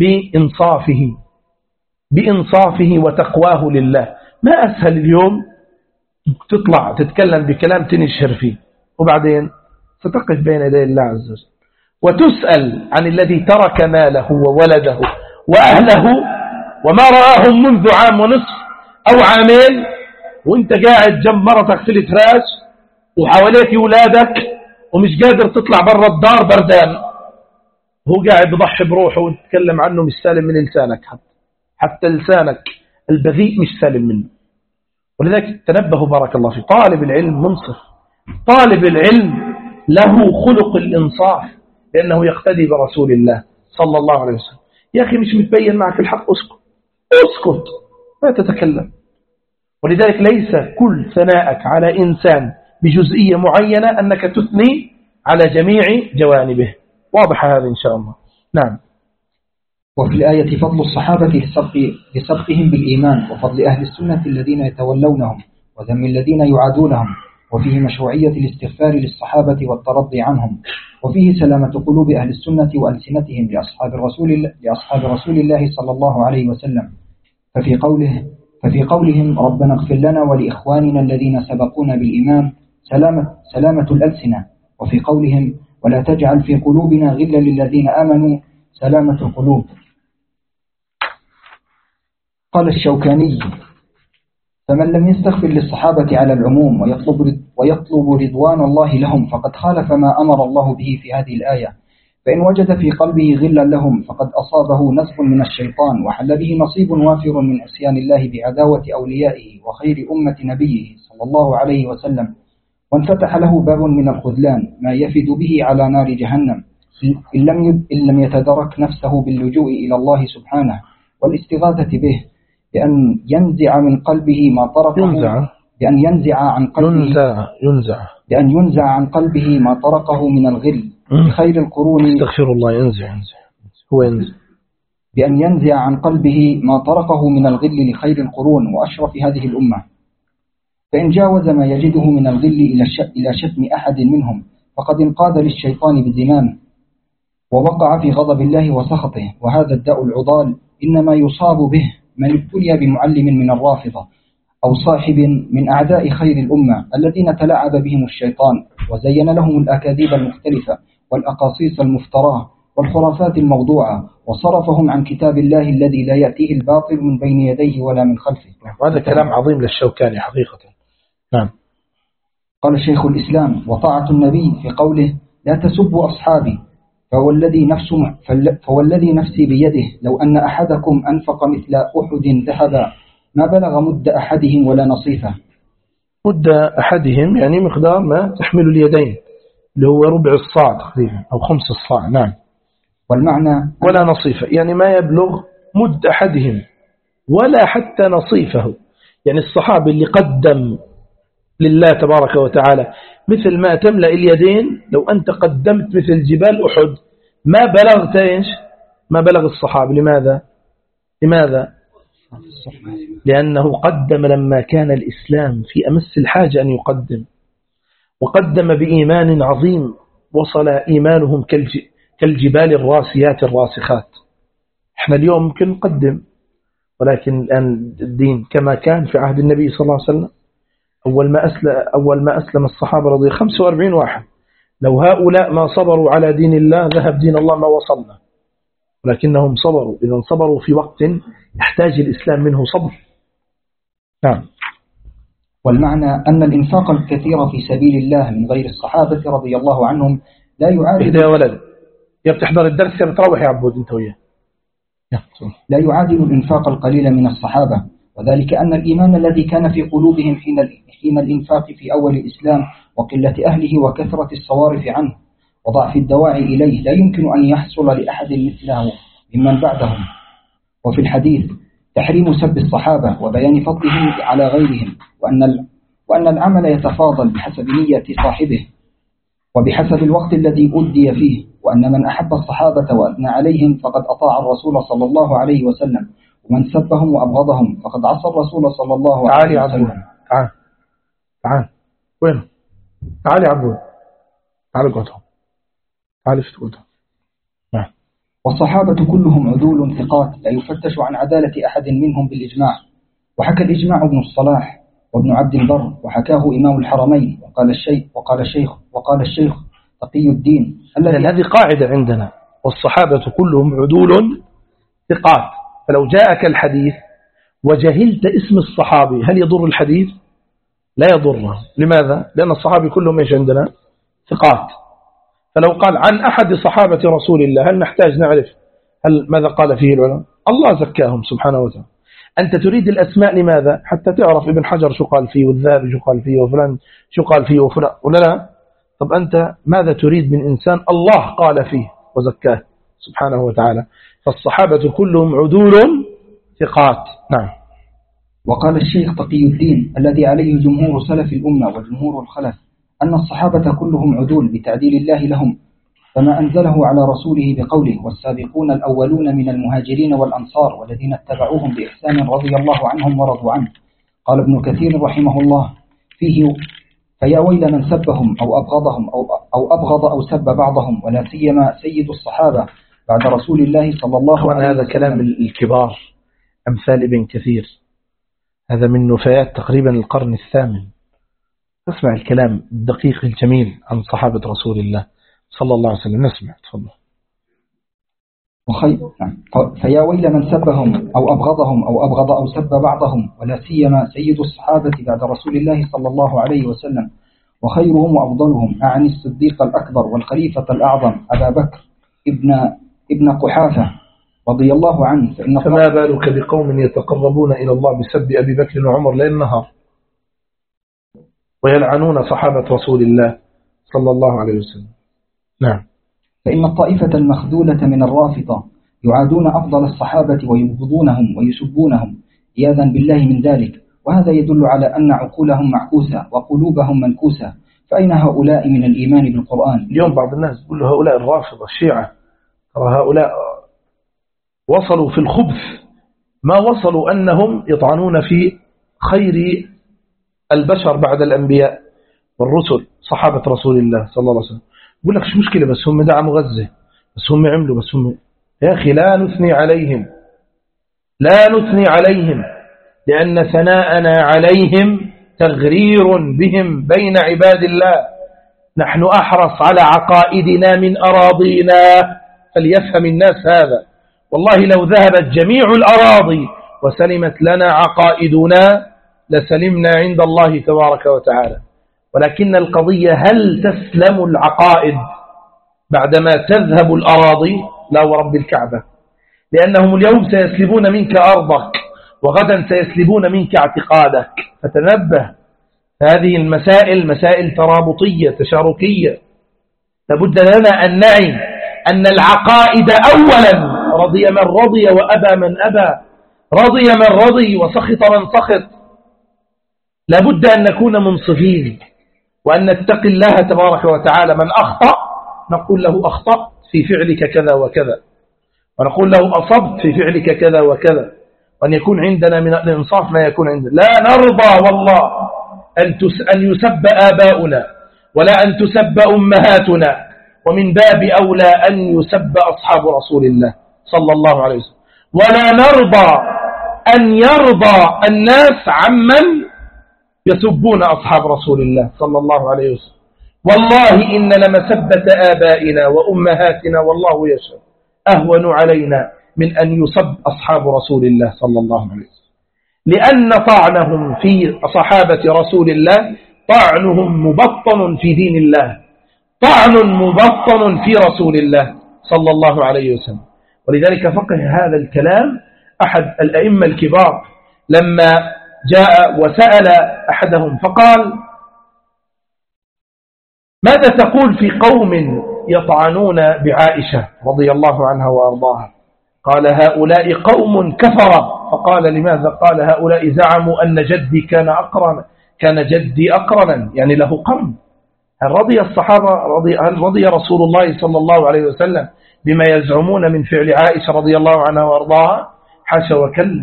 بإنصافه وتقواه لله. ما أسهل اليوم تطلع تتكلم بكلام تنشر فيه، وبعدين ستقف بين يدي الله عز وجل وتسأل عن الذي ترك ماله وولده وأهله وما رآهم منذ عام ونصف أو عامين، وانت قاعد جنب مرتك في الفراش وحواليك أولادك ومش قادر تطلع برا الدار بردان، هو قاعد بضحي بروحه وتتكلم عنه مش سالم من لسانك، حتى لسانك البذيء مش سالم منه. ولذلك تنبهوا بارك الله في طالب العلم منصف، طالب العلم له خلق الإنصاف لأنه يقتدي برسول الله صلى الله عليه وسلم. يا أخي مش متبين معك الحق، اسكت ما تتكلم. ولذلك ليس كل ثناءك على إنسان بجزئية معينة أنك تثني على جميع جوانبه. واضح هذا إن شاء الله. نعم. وفي الآية فضل الصحابة لسبقهم بالإيمان، وفضل أهل السنة الذين يتولونهم، وذم الذين يعادونهم، وفيه مشروعية الاستغفار للصحابة والترضي عنهم، وفيه سلامة قلوب أهل السنة وألسنتهم لأصحاب رسول الله صلى الله عليه وسلم. ففي قولهم ربنا اغفر لنا ولإخواننا الذين سبقونا بالإيمان سلامة الألسنة، وفي قولهم ولا تجعل في قلوبنا غلا للذين آمنوا سلامة القلوب. قال الشوكاني فمن لم يستغفر للصحابة على العموم ويطلب رضوان الله لهم فقد خالف ما أمر الله به في هذه الآية، فإن وجد في قلبه غلا لهم فقد أصابه نزغ من الشيطان وحل به نصيب وافر من عصيان الله بعداوة أوليائه وخير أمة نبيه صلى الله عليه وسلم، وانفتح له باب من الخذلان ما يفد به على نار جهنم إن لم يتدرك نفسه باللجوء إلى الله سبحانه والاستغاثة به بأن ينزع من قلبه ما طرقه بأن ينزع عن قلبه ما طرقه من الغل لخير القرون. استغفر الله. ينزع بأن ينزع عن قلبه ما طرقه من الغل لخير القرون وأشرف هذه الأمة، فإن جاوز ما يجده من الغل إلى شتم أحد منهم فقد انقاد للشيطان بزمام ووقع في غضب الله وسخطه. وهذا الداء العضال إنما يصاب به من ابتلي بمعلم من الرافضة أو صاحب من أعداء خير الأمة الذين تلاعب بهم الشيطان وزين لهم الأكاذيب المختلفة والأقاصيص المفتراه والخرافات الموضوعة وصرفهم عن كتاب الله الذي لا يأتيه الباطل من بين يديه ولا من خلفه. وهذا كلام عظيم للشوكاني حقيقة. نعم. قال شيخ الإسلام وطاعة النبي في قوله لا تسبوا أصحابي فوالذي نفسي بيده لو أن أحدكم أنفق مثل أحد ذهبا ما بلغ مد أحدهم ولا نصيفه. مد أحدهم يعني مقدار ما تحمل اليدين اللي هو ربع الصاع تقريبا أو 5 الصاع. نعم. والمعنى ولا نصيفه يعني ما يبلغ مد أحدهم ولا حتى نصيفه، يعني الصحابي اللي قدم لله تبارك وتعالى مثل ما تملأ اليدين، لو أنت قدمت مثل جبال أحد ما بلغت إيش؟ ما بلغ الصحابي. لماذا؟ لأنه قدم لما كان الإسلام في أمس الحاجة أن يقدم، وقدم بإيمان عظيم وصل إيمانهم كالجبال الراسيات الراسخات. احنا اليوم ممكن نقدم، ولكن الآن الدين كما كان في عهد النبي صلى الله عليه وسلم. أول ما أسلم الصحابة رضي 45 واحد، لو هؤلاء ما صبروا على دين الله ذهب دين الله ما وصلنا، ولكنهم صبروا. إذا صبروا في وقت يحتاج الإسلام منه صبر. نعم. والمعنى أن الإنفاق الكثير في سبيل الله من غير الصحابة رضي الله عنهم لا يعادل. يا ولد يا بتحضر الدرس يا بتروح يا عبود انت وياه. لا يعادل الإنفاق القليل من الصحابة، وذلك أن الإيمان الذي كان في قلوبهم حين الإنفاق في أول الإسلام وقلة أهله وكثرة الصوارف عنه وضعف الدواعي إليه لا يمكن أن يحصل لأحد مثله ممن بعدهم. وفي الحديث تحريم سب الصحابة وبيان فضلهم على غيرهم، وأن العمل يتفاضل بحسب نية صاحبه وبحسب الوقت الذي أدي فيه، وأن من أحب الصحابة وأثنى عليهم فقد أطاع الرسول صلى الله عليه وسلم، ومن سبهم وأبغضهم فقد عصى الرسول صلى الله عليه وسلم. تعال وين؟ تعال يا عبود، تعال قوتهم، تعال فتقوتهم. والصحابة كلهم عدول ثقات لا يفتش عن عدالة أحد منهم بالإجماع. وحكى الإجماع ابن الصلاح وابن عبد البر، وحكاه إمام الحرمين، وقال الشيخ تقي الدين. هذه قاعدة عندنا، والصحابة كلهم عدول ثقات، فلو جاءك الحديث وجهلت اسم الصحابي هل يضر الحديث؟ لا يضره. لماذا؟ لأن الصحابي كلهم ايش عندنا؟ ثقات. فلو قال عن أحد صحابة رسول الله هل نحتاج نعرف ماذا قال فيه العلماء؟ الله زكاهم سبحانه وتعالى. أنت تريد الأسماء لماذا؟ حتى تعرف ابن حجر شو قال فيه، والذهبي شو قال فيه، وفلان شو قال فيه، وفلان، ولا لا؟ طب أنت ماذا تريد من إنسان الله قال فيه وزكاه سبحانه وتعالى؟ فالصحابة كلهم عدول ثقات. نعم. وقال الشيخ تقي الدين الذي عليه جمهور سلف الأمة وجمهور الخلف أن الصحابة كلهم عدول بتعديل الله لهم، فما أنزله على رسوله بقوله والسابقون الأولون من المهاجرين والأنصار والذين اتبعوهم بإحسان رضي الله عنهم ورضوا عنه. قال ابن كثير رحمه الله فيه فيا ويل من سبهم أو أبغضهم أو أبغض أو سب بعضهم، ولا سيما سيد الصحابة بعد رسول الله صلى الله عليه وسلم. هذا كلام الكبار أمثال ابن كثير، هذا من نفايات تقريبا القرن الثامن. اسمع الكلام الدقيق الجميل عن صحابة رسول الله صلى الله عليه وسلم. نسمع، تفضل. فيا ويل من سبهم أو أبغضهم أو أبغض أو سب بعضهم، ولا سيما سيد الصحابة بعد رسول الله صلى الله عليه وسلم، وخيرهم وأفضلهم أعني الصديق الأكبر والخليفة الأعظم أبا بكر ابن قحافة رضي الله عنه. فما بالك بقوم يتقربون إلى الله بسب أبي بكر وعمر ليل نهار ويلعنون صحابة رسول الله صلى الله عليه وسلم. نعم. فإن الطائفة المخذولة من الرافضة يعادون أفضل الصحابة ويبغضونهم ويسبونهم عياذا بالله من ذلك، وهذا يدل على أن عقولهم معكوسة وقلوبهم منكوسة. فأين هؤلاء من الإيمان بالقرآن؟ اليوم بعض الناس يقول هؤلاء الرافضة الشيعة، ترى هؤلاء وصلوا في الخبث ما وصلوا أنهم يطعنون في خير البشر بعد الأنبياء والرسل صحابة رسول الله صلى الله عليه وسلم. يقول لك شو مشكلة، بس هم دعموا غزة، بس هم عملوا، بس هم. يا أخي لا نثني عليهم، لا نثني عليهم، لأن ثناءنا عليهم تغرير بهم بين عباد الله. نحن أحرص على عقائدنا من أراضينا، فليفهم الناس هذا. والله لو ذهبت جميع الأراضي وسلمت لنا عقائدنا لسلمنا عند الله تبارك وتعالى. ولكن القضية هل تسلم العقائد بعدما تذهب الأراضي؟ لا ورب الكعبة، لأنهم اليوم سيسلبون منك أرضك وغدا سيسلبون منك اعتقادك. فتنبه، هذه المسائل مسائل ترابطية تشاركية، لابد لنا أن نعي أن العقائد أولا رضي من رضي وأبى من أبى، رضي من رضي وسخط من سخط. لابد أن نكون منصفين وأن نتقي الله تبارك وتعالى. من أخطأ نقول له أخطأت في فعلك كذا وكذا، ونقول له أصبت في فعلك كذا وكذا، وأن يكون عندنا من الإنصاف ما يكون عندنا. لا نرضى والله أن يسب آباؤنا ولا أن تسب أمهاتنا، ومن باب أولى أن يسب أصحاب رسول الله صلى الله عليه وسلم. ولا نرضى أن يرضى الناس عمن يسبون أصحاب رسول الله صلى الله عليه وسلم. والله إن لمسبة آبائنا وأمهاتنا والله يشهد أهون علينا من أن يسب أصحاب رسول الله صلى الله عليه وسلم، لأن طعنهم في صحابة رسول الله طعنهم مبطن في دين الله، طعن مبطن في رسول الله صلى الله عليه وسلم. ولذلك فقه هذا الكلام أحد الأئمة الكبار لما جاء وسأل أحدهم فقال: ماذا تقول في قوم يطعنون بعائشة رضي الله عنها وأرضاها؟ قال: هؤلاء قوم كفر. فقال: لماذا؟ قال: هؤلاء زعموا أن جدي كان جدي أقرنا، يعني له قرن. هل رضي الصحابة هل رضي رسول الله صلى الله عليه وسلم بما يزعمون من فعل عائشة رضي الله عنها وأرضاها؟ حاشا وكلا.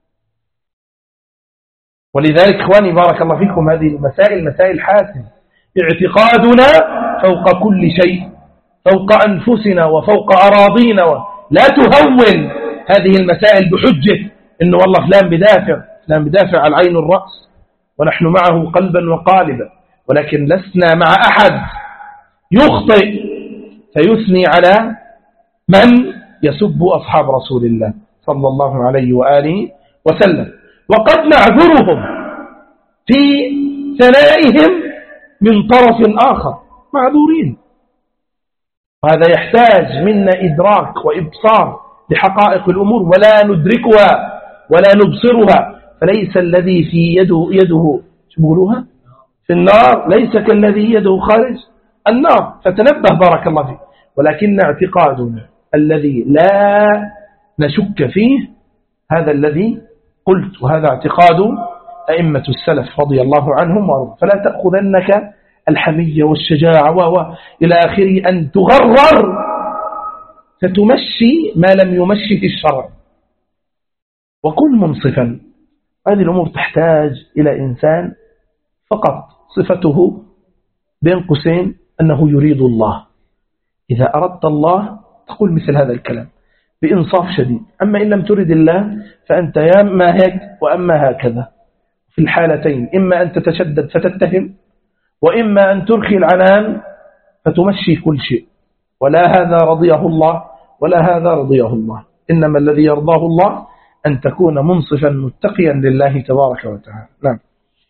ولذلك إخواني بارك الله فيكم، هذه المسائل مسائل حاسمة. اعتقادنا فوق كل شيء، فوق أنفسنا وفوق أراضينا. لا تهون هذه المسائل بحجة إنه والله فلان بدافع على العين والرأس ونحن معه قلبا وقالبا، ولكن لسنا مع أحد يخطئ فيثني على من يسب أصحاب رسول الله صلى الله عليه وآله وسلم، وقد نعذرهم في ثنائهم من طرف آخر، معذورين. وهذا يحتاج منا إدراك وإبصار لحقائق الأمور ولا ندركها ولا نبصرها. فليس الذي في يده شبولها في النار ليس كالذي يده خارج النار. فتنبه بارك الله فيك. ولكن اعتقادنا الذي لا نشك فيه هذا الذي قلت، وهذا اعتقاد أئمة السلف رضي الله عنهم وارضاهم. فلا تأخذنك الحمية والشجاعة إلى آخره أن تغرر فتمشي ما لم يمشي الشرع، وكن منصفا. هذه الأمور تحتاج إلى إنسان فقط صفته بين قوسين أنه يريد الله. إذا أردت الله تقول مثل هذا الكلام بإنصاف شديد. أما إن لم ترد الله فأنت يا أما هيك وأما هكذا. في الحالتين إما أن تتشدد فتتهم، وإما أن ترخي العنان فتمشي كل شيء. ولا هذا رضيه الله ولا هذا رضيه الله. إنما الذي يرضاه الله أن تكون منصفا متقيا لله تبارك وتعالى. نعم.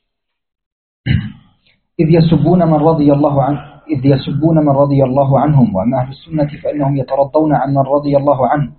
إذ يسبون من رضي الله عنهم، وأما أهل السنة فإنهم يترضون عن من رضي الله عنه،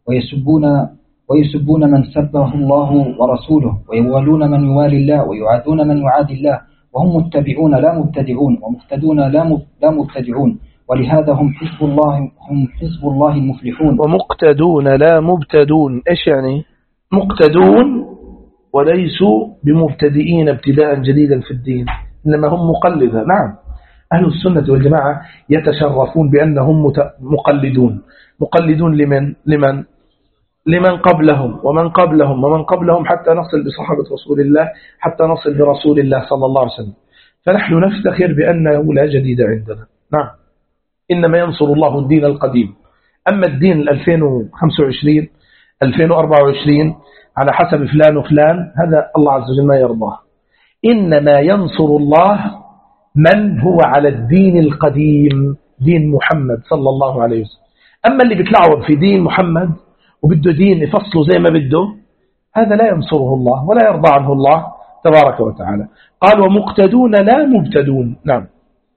ويسبون من سبه الله ورسوله، ويوالون من يوالي الله، ويعادون من يعادي الله، وهم متبعون لا مبتدعون، ومفتدون لا مبتدعون، ولهذا هم حزب الله المفلحون. ومقتدون لا مبتدون. إيش يعني؟ مقتدون وليسوا بمبتدئين ابتداء جديدا في الدين، إنما هم مقلدة. نعم، أهل السنة والجماعة يتشرفون بأنهم مقلدون لمن قبلهم ومن قبلهم ومن قبلهم، حتى نصل بصحابة رسول الله، حتى نصل برسول الله صلى الله عليه وسلم. فنحن نفتخر بأنه لا جديد عندنا. نعم، إنما ينصر الله الدين القديم. أما الدين 2025 2024 على حسب فلان وفلان، هذا الله عز وجل ما يرضاه. إنما ينصر الله من هو على الدين القديم، دين محمد صلى الله عليه وسلم. أما اللي بيتلعب في دين محمد وبده دين يفصله زي ما بده، هذا لا ينصره الله ولا يرضى عنه الله تبارك وتعالى. قال: ومقتدون لا مبتدون. نعم،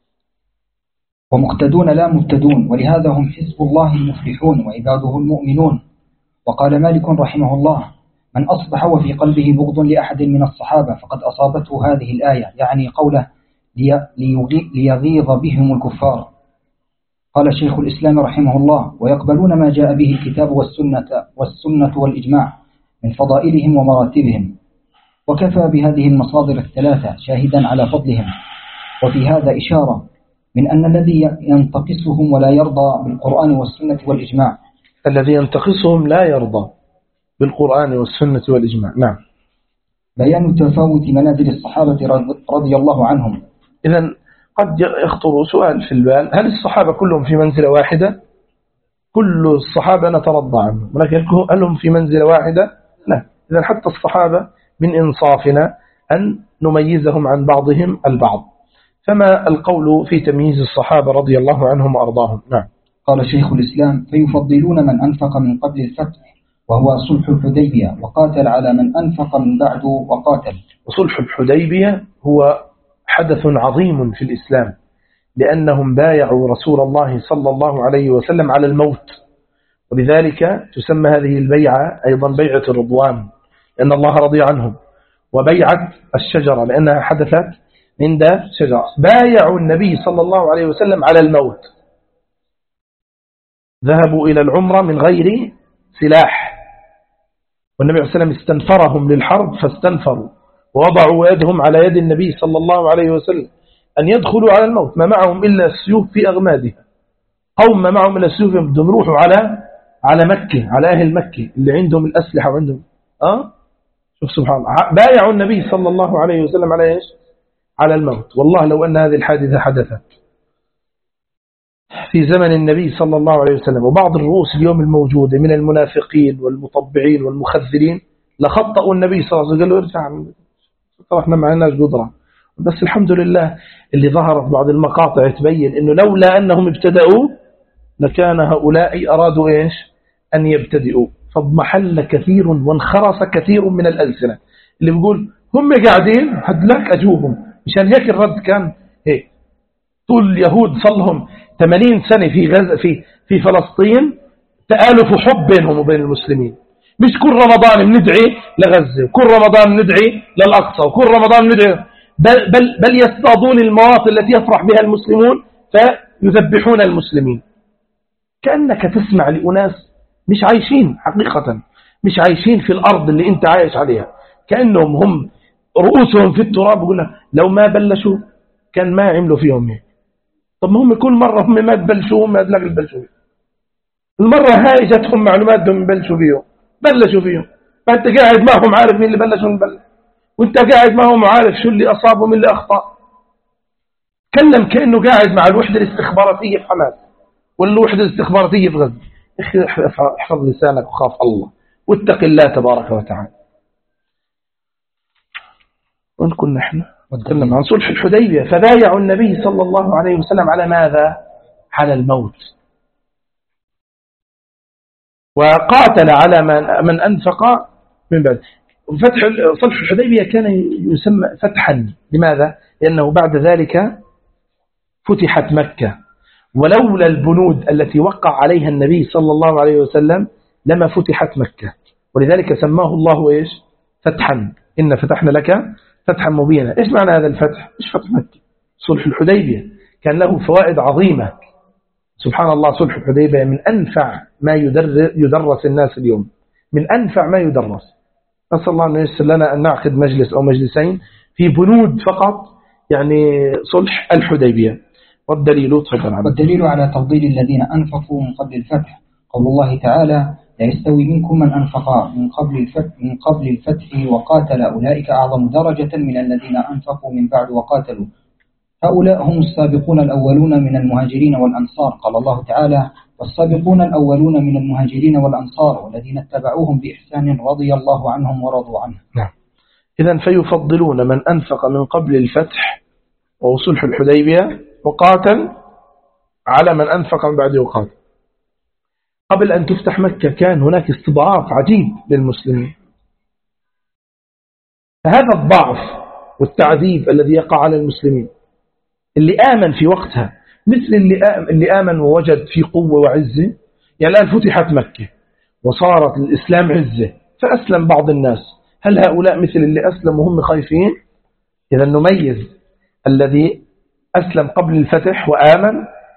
ومقتدون لا مبتدون، ولهذا هم حزب الله المفلحون وعباده المؤمنون. وقال مالك رحمه الله: من أصبح وفي قلبه بغض لأحد من الصحابة فقد أصابته هذه الآية، يعني قوله ليغيظ بهم الكفار. قال شيخ الإسلام رحمه الله: ويقبلون ما جاء به الكتاب والسنة والإجماع من فضائلهم ومراتبهم، وكفى بهذه المصادر الثلاثة شاهدا على فضلهم. وفي هذا إشارة من أن الذي ينتقصهم ولا يرضى بالقرآن والسنة والإجماع، الذي ينتقصهم لا يرضى بالقرآن والسنة والإجماع. نعم، بيان تفاوت منازل الصحابة رضي الله عنهم. إذن قد يخطر سؤال في البال: هل الصحابة كلهم في منزلة واحدة؟ كل الصحابة نترضى عنهم، ولكن هل هم في منزلة واحدة؟ لا. إذن حتى الصحابة من إنصافنا أن نميزهم عن بعضهم البعض. فما القول في تمييز الصحابة رضي الله عنهم وأرضاهم؟ نعم. قال شيخ الإسلام: فيفضلون من أنفق من قبل الفتح، وهو صلح الحديبية، وقاتل على من أنفق من بعد وقاتل. وصلح الحديبية هو حدث عظيم في الإسلام، لأنهم بايعوا رسول الله صلى الله عليه وسلم على الموت، ولذلك تسمى هذه البيعة أيضا بيعة الرضوان، لأن الله رضي عنهم، وبيعة الشجرة لأنها حدثت عند شجرة. بايعوا النبي صلى الله عليه وسلم على الموت، ذهبوا إلى العمرة من غير سلاح، والنبي عليه وسلم استنفرهم للحرب فاستنفروا، ووضعوا يدهم على يد النبي صلى الله عليه وسلم أن يدخلوا على الموت، ما معهم إلا السيوف في أغمادها. قوم ما معهم إلا السيوف، بدهم يروحوا على مكة، على أهل مكة اللي عندهم الأسلحة وعندهم شوف سبحان الله، بايعوا النبي صلى الله عليه وسلم على إيش؟ على الموت. والله لو أن هذه الحادثة حدثت في زمن النبي صلى الله عليه وسلم وبعض الرؤوس اليوم الموجودة من المنافقين والمطبعين والمخذلين لخطأوا النبي صلى الله عليه وسلم، قالوا ارجع، احنا ما عندناش قدرة. بس الحمد لله اللي ظهرت بعض المقاطع تبين انه لولا انهم ابتدأوا لكان هؤلاء ارادوا ايش؟ ان يبتدئوا، فاضمحل كثير وانخرس كثير من الألسنة اللي بيقول هم قاعدين هدلاك اجوبهم. مشان هيك الرد كان هيك. طول اليهود صلهم 80 سنة في غزة في فلسطين تآلف حب بينهم وبين المسلمين، مش كل رمضان بندعي لغزة، كل رمضان بندعي للأقصى، وكل رمضان بندعي بل يصطادون المواطن التي يفرح بها المسلمون فيذبحون المسلمين. كأنك تسمع لأناس مش عايشين حقيقة، مش عايشين في الأرض اللي انت عايش عليها، كأنهم هم رؤوسهم في التراب. يقول لك لو ما بلشوا كان ما عملوا فيهم هيك. طب هم كل مرة هم ما تبلشوا، هم أدلاك البلشوا فيهم. المرة هاي جتهم معلومات بدهم يبلشوا فيهم، بلشوا فيهم. فأنت قاعد معهم عارف مين اللي بلش ومين بلش، وانت قاعد معهم عارف شو اللي أصاب ومين اللي أخطأ. كلم كأنه قاعد مع الوحدة الاستخباراتية في حماس والوحدة الاستخباراتية في غزة. اخي احفظ لسانك وخاف الله واتق الله تبارك وتعالى. وين كنا احنا؟ نتكلم عن صلح الحديبية. فبايعوا النبي صلى الله عليه وسلم على ماذا؟ على الموت. وقاتل على من أنفق من بعد. صلح الحديبية كان يسمى فتحا. لماذا؟ لأنه بعد ذلك فتحت مكة، ولولا البنود التي وقع عليها النبي صلى الله عليه وسلم لما فتحت مكة، ولذلك سماه الله إيش؟ فتحا. إن فتحنا لك فتحا مبينا. إيش معنى هذا الفتح؟ إيش فتح مكة؟ صلح الحديبية كان له فوائد عظيمة. سبحان الله، صلح الحديبية من أنفع ما يدرس الناس اليوم، من أنفع ما يدرس. نسأل الله أن ييسر لنا أن نعقد مجلس أو مجلسين في بنود فقط يعني صلح الحديبية. والدليل على تفضيل الذين أنفقوا من قبل الفتح قول الله تعالى: لا يستوي منكم من أنفق من قبل الفتح وقاتل أولئك أعظم درجة من الذين أنفقوا من بعد وقاتلوا هؤلاء هم السابقون الأولون من المهاجرين والأنصار. قال الله تعالى: والسابقون الأولون من المهاجرين والأنصار والذين اتبعوهم بإحسان رضي الله عنهم ورضوا عنه. نعم. إذن فيفضلون من أنفق من قبل الفتح وصلح الحديبية وقاتل على من أنفق من بعد وقاتل. قبل أن تفتح مكة كان هناك استضعاف عجيب للمسلمين. هذا الضعف والتعذيب الذي يقع على المسلمين اللي آمن في وقتها مثل اللي آمن ووجد في قوة وعزة. يعني الآن فتحت مكة وصارت الإسلام عزة فأسلم بعض الناس، هل هؤلاء مثل اللي أسلموا وهم خايفين؟ إذا نميز الذي أسلم قبل الفتح وآمن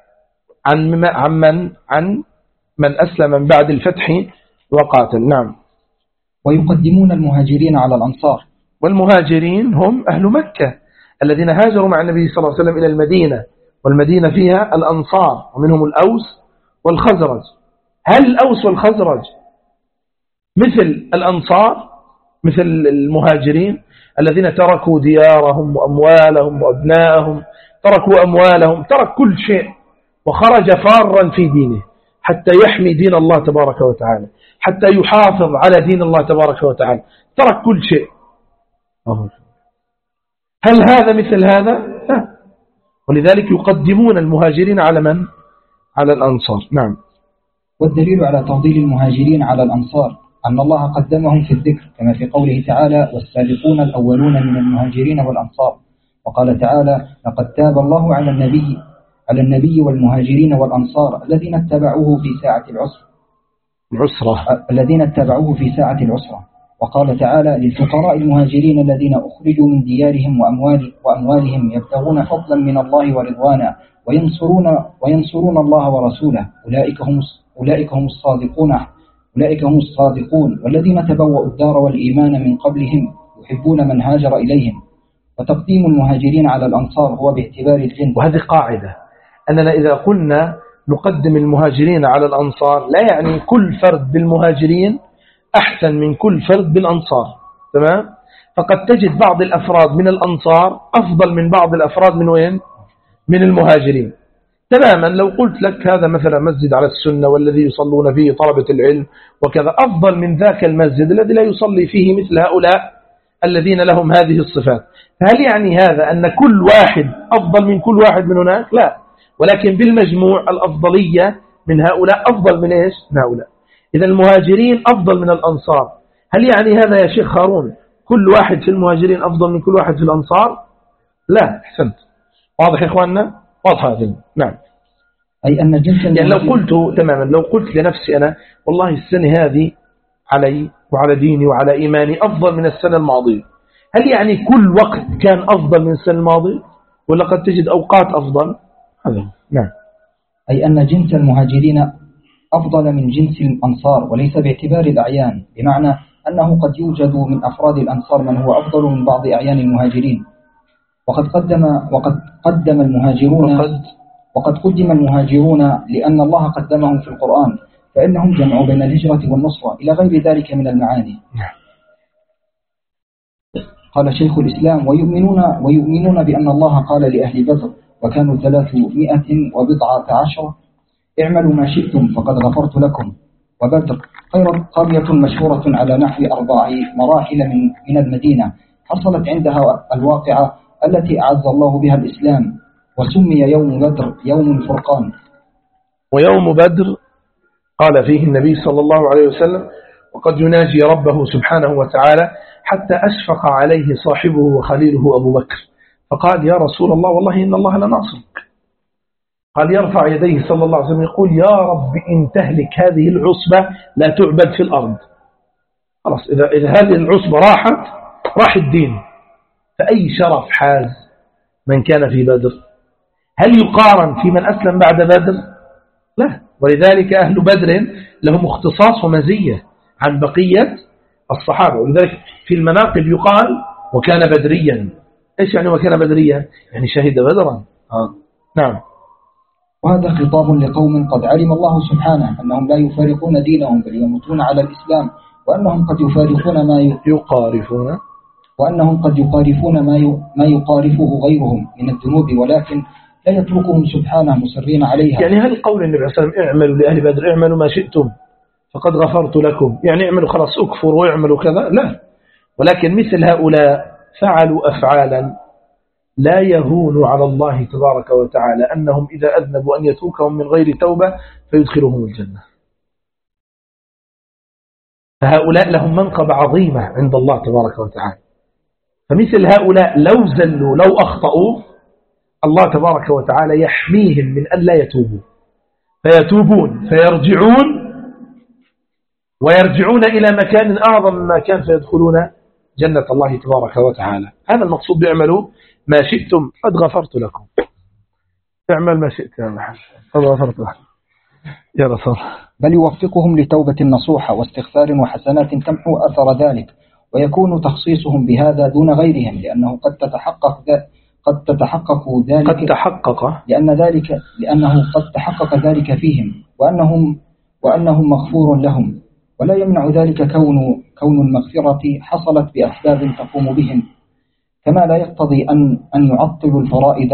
عن من أسلم من بعد الفتح وقاتل. نعم. ويقدمون المهاجرين على الأنصار. والمهاجرين هم أهل مكة الذين هاجروا مع النبي صلى الله عليه وسلم إلى المدينة، والمدينة فيها الأنصار ومنهم الأوس والخزرج. هل الأوس والخزرج مثل الأنصار مثل المهاجرين الذين تركوا ديارهم وأموالهم وأبنائهم، تركوا أموالهم، ترك كل شيء وخرج فارا في دينه حتى يحمي دين الله تبارك وتعالى، حتى يحافظ على دين الله تبارك وتعالى، ترك كل شيء. هل هذا مثل هذا؟ لا. ولذلك يقدمون المهاجرين على من؟ على الأنصار. نعم. والدليل على تفضيل المهاجرين على الأنصار أن الله قدمهم في الذكر كما في قوله تعالى: والسابقون الأولون من المهاجرين والأنصار. وقال تعالى: لقد تاب الله على النبي والمهاجرين والأنصار الذين اتبعوه في ساعة العسر. العسرة الذين اتبعوه في ساعة العسرة. وقال تعالى: للفقراء المهاجرين الذين أخرجوا من ديارهم وأموالهم يبتغون فضلا من الله ورضوانا وينصرون الله ورسوله أولئك هم الصادقون والذين تبوأوا الدار والإيمان من قبلهم يحبون من هاجر إليهم. وتقديم المهاجرين على الأنصار هو باعتبار الجنس. وهذه قاعدة، أننا إذا قلنا نقدم المهاجرين على الأنصار لا يعني كل فرد بالمهاجرين أحسن من كل فرد بالأنصار، تمام؟ فقد تجد بعض الأفراد من الأنصار أفضل من بعض الأفراد من وين؟ من المهاجرين تماما. لو قلت لك هذا مثلا مسجد على السنة والذي يصلون فيه طلبة العلم وكذا أفضل من ذاك المسجد الذي لا يصلي فيه مثل هؤلاء الذين لهم هذه الصفات، فهل يعني هذا أن كل واحد أفضل من كل واحد من هناك؟ لا، ولكن بالمجموع الأفضلية من هؤلاء أفضل من إيش؟ من هؤلاء. إذا المهاجرين أفضل من الأنصار، هل يعني هذا يا شيخ هارون كل واحد في المهاجرين أفضل من كل واحد في الأنصار؟ لا، أحسنت. واضح يا إخواننا؟ واضح هذا. نعم. أي أن جنس يعني لو قلت تماما، لو قلت لنفسي أنا والله السنة هذه علي وعلى ديني وعلى إيماني أفضل من السنة الماضية، هل يعني كل وقت كان أفضل من السنة الماضية ولا قد تجد أوقات أفضل؟ هذا. نعم. أي أن جنس المهاجرين أفضل من جنس الأنصار وليس باعتبار الأعيان، بمعنى أنه قد يوجد من أفراد الأنصار من هو أفضل من بعض أعيان المهاجرين. وقد قدم المهاجرون لأن الله قدمهم في القرآن، فإنهم جمعوا بين الهجرة والنصرة إلى غير ذلك من المعاني. قال شيخ الإسلام: ويؤمنون بأن الله قال لأهل بدر وكانوا 314: اعملوا ما شئتم فقد غفرت لكم. وبدر قرية مشهورة على نحو 4 مراحل من المدينة، حصلت عندها الواقعة التي أعز الله بها الإسلام، وسمي يوم بدر يوم الفرقان. ويوم بدر قال فيه النبي صلى الله عليه وسلم: وقد يناجي ربه سبحانه وتعالى حتى أشفق عليه صاحبه وخليله أبو بكر، فقال: يا رسول الله والله إن الله لناصرك. قال: يرفع يديه صلى الله عليه وسلم يقول: يا رب إن تهلك هذه العصبة لا تعبد في الأرض. خلاص، إذا هذه العصبة راح الدين. فأي شرف حاز من كان في بدر؟ هل يقارن في من أسلم بعد بدر؟ لا. ولذلك أهل بدر لهم اختصاص ومزية عن بقية الصحابة، ولذلك في المناقب يقال: وكان بدريا. إيش يعني وكان بدريا؟ يعني شهد بدرا. نعم. وهذا خطاب لقوم قد علم الله سبحانه أنهم لا يفارقون دينهم بل يموتون على الإسلام، وأنهم قد يفارقون ما يقارفه غيرهم من الذنوب، ولكن لا يتركهم سبحانه مصرين عليها. يعني هل قول النبي صلى الله عليه وسلم: اعملوا لأهل بدر اعملوا ما شئتم فقد غفرت لكم، يعني اعملوا خلاص اكفروا واعملوا كذا؟ لا، ولكن مثل هؤلاء فعلوا أفعالا لا يهون على الله تبارك وتعالى أنهم إذا أذنبوا أن يتركهم من غير توبة فيدخلهم الجنة. فهؤلاء لهم منقبة عظيمة عند الله تبارك وتعالى. فمثل هؤلاء لو زلوا لو أخطأوا الله تبارك وتعالى يحميهم من أن لا يتوبوا، فيتوبون ويرجعون إلى مكان أعظم مما كان فيدخلون جنة الله تبارك وتعالى. هذا المقصود بيعملوا ما شئتم قد غفرت لكم. اعمل ما شئت يا محمد قد غفرت لكم يا رسول. بل يوفقهم لتوبة نصوحة واستغفار وحسنات تمحو أثر ذلك، ويكون تخصيصهم بهذا دون غيرهم، لأنه قد تحقق ذلك فيهم، وأنهم مغفور لهم. ولا يمنع ذلك كون المغفرة حصلت بأسباب تقوم بهم، كما لا يقتضي أن يعطلوا الفرائض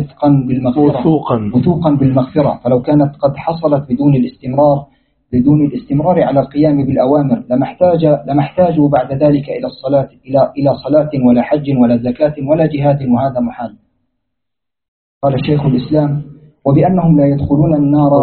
وثوقا بالمغفرة. فلو كانت قد حصلت بدون الاستمرار على القيام بالأوامر لما احتاجوا بعد ذلك إلى صلاة ولا حج ولا زكاة ولا جهاد، وهذا محال. قال شيخ الإسلام: وبأنهم لا يدخلون النار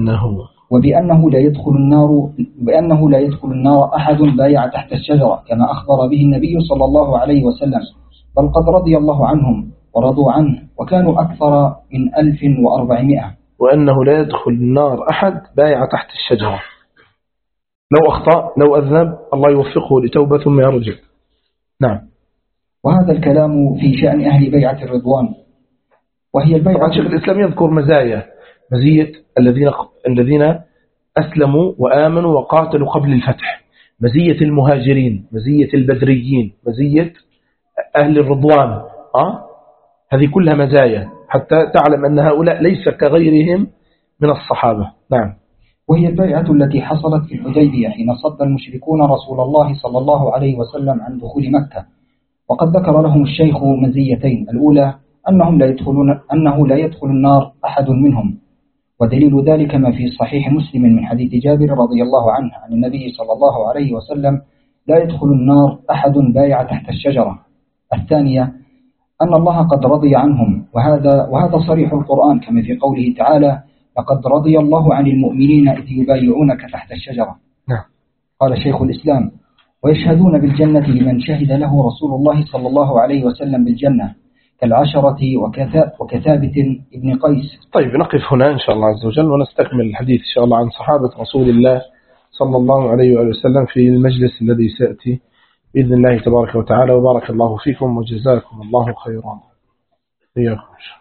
وبأنه لا يدخل النار أحد بايع تحت الشجرة، كما أخبر به النبي صلى الله عليه وسلم، بل قد رضي الله عنهم ورضوا عنه وكانوا أكثر من 1400. وأنه لا يدخل النار أحد بايع تحت الشجرة. لو أخطأ لو أذنب الله يوفقه لتوبة ثم يرجع. نعم. وهذا الكلام في شأن أهل بيعة الرضوان، وهي البيعة. طبعا شيخ الإسلام يذكر مزية الذين أسلموا وآمنوا وقاتلوا قبل الفتح، مزية المهاجرين، مزية البدريين، مزية أهل الرضوان. هذه كلها مزايا حتى تعلم أن هؤلاء ليس كغيرهم من الصحابة. نعم. وهي البيعة التي حصلت في الحديبية حين صد المشركون رسول الله صلى الله عليه وسلم عن دخول مكة. وقد ذكر لهم الشيخ مزيتين: الأولى أنه لا يدخل النار أحد منهم، ودليل ذلك ما في صحيح مسلم من حديث جابر رضي الله عنه عن النبي صلى الله عليه وسلم: لا يدخل النار أحد بايع تحت الشجرة. الثانية أن الله قد رضي عنهم، وهذا صريح القرآن كما في قوله تعالى: لقد رضي الله عن المؤمنين إذ يبايعونك تحت الشجرة. نعم. قال شيخ الإسلام: ويشهدون بالجنة لمن شهد له رسول الله صلى الله عليه وسلم بالجنة كالعشرة وكثابت ابن قيس. طيب نقف هنا إن شاء الله عز وجل ونستكمل الحديث إن شاء الله عن صحابة رسول الله صلى الله عليه وآله وسلم في المجلس الذي سيأتي بإذن الله تبارك وتعالى. وبارك الله فيكم وجزاكم الله خيرا. إياكم.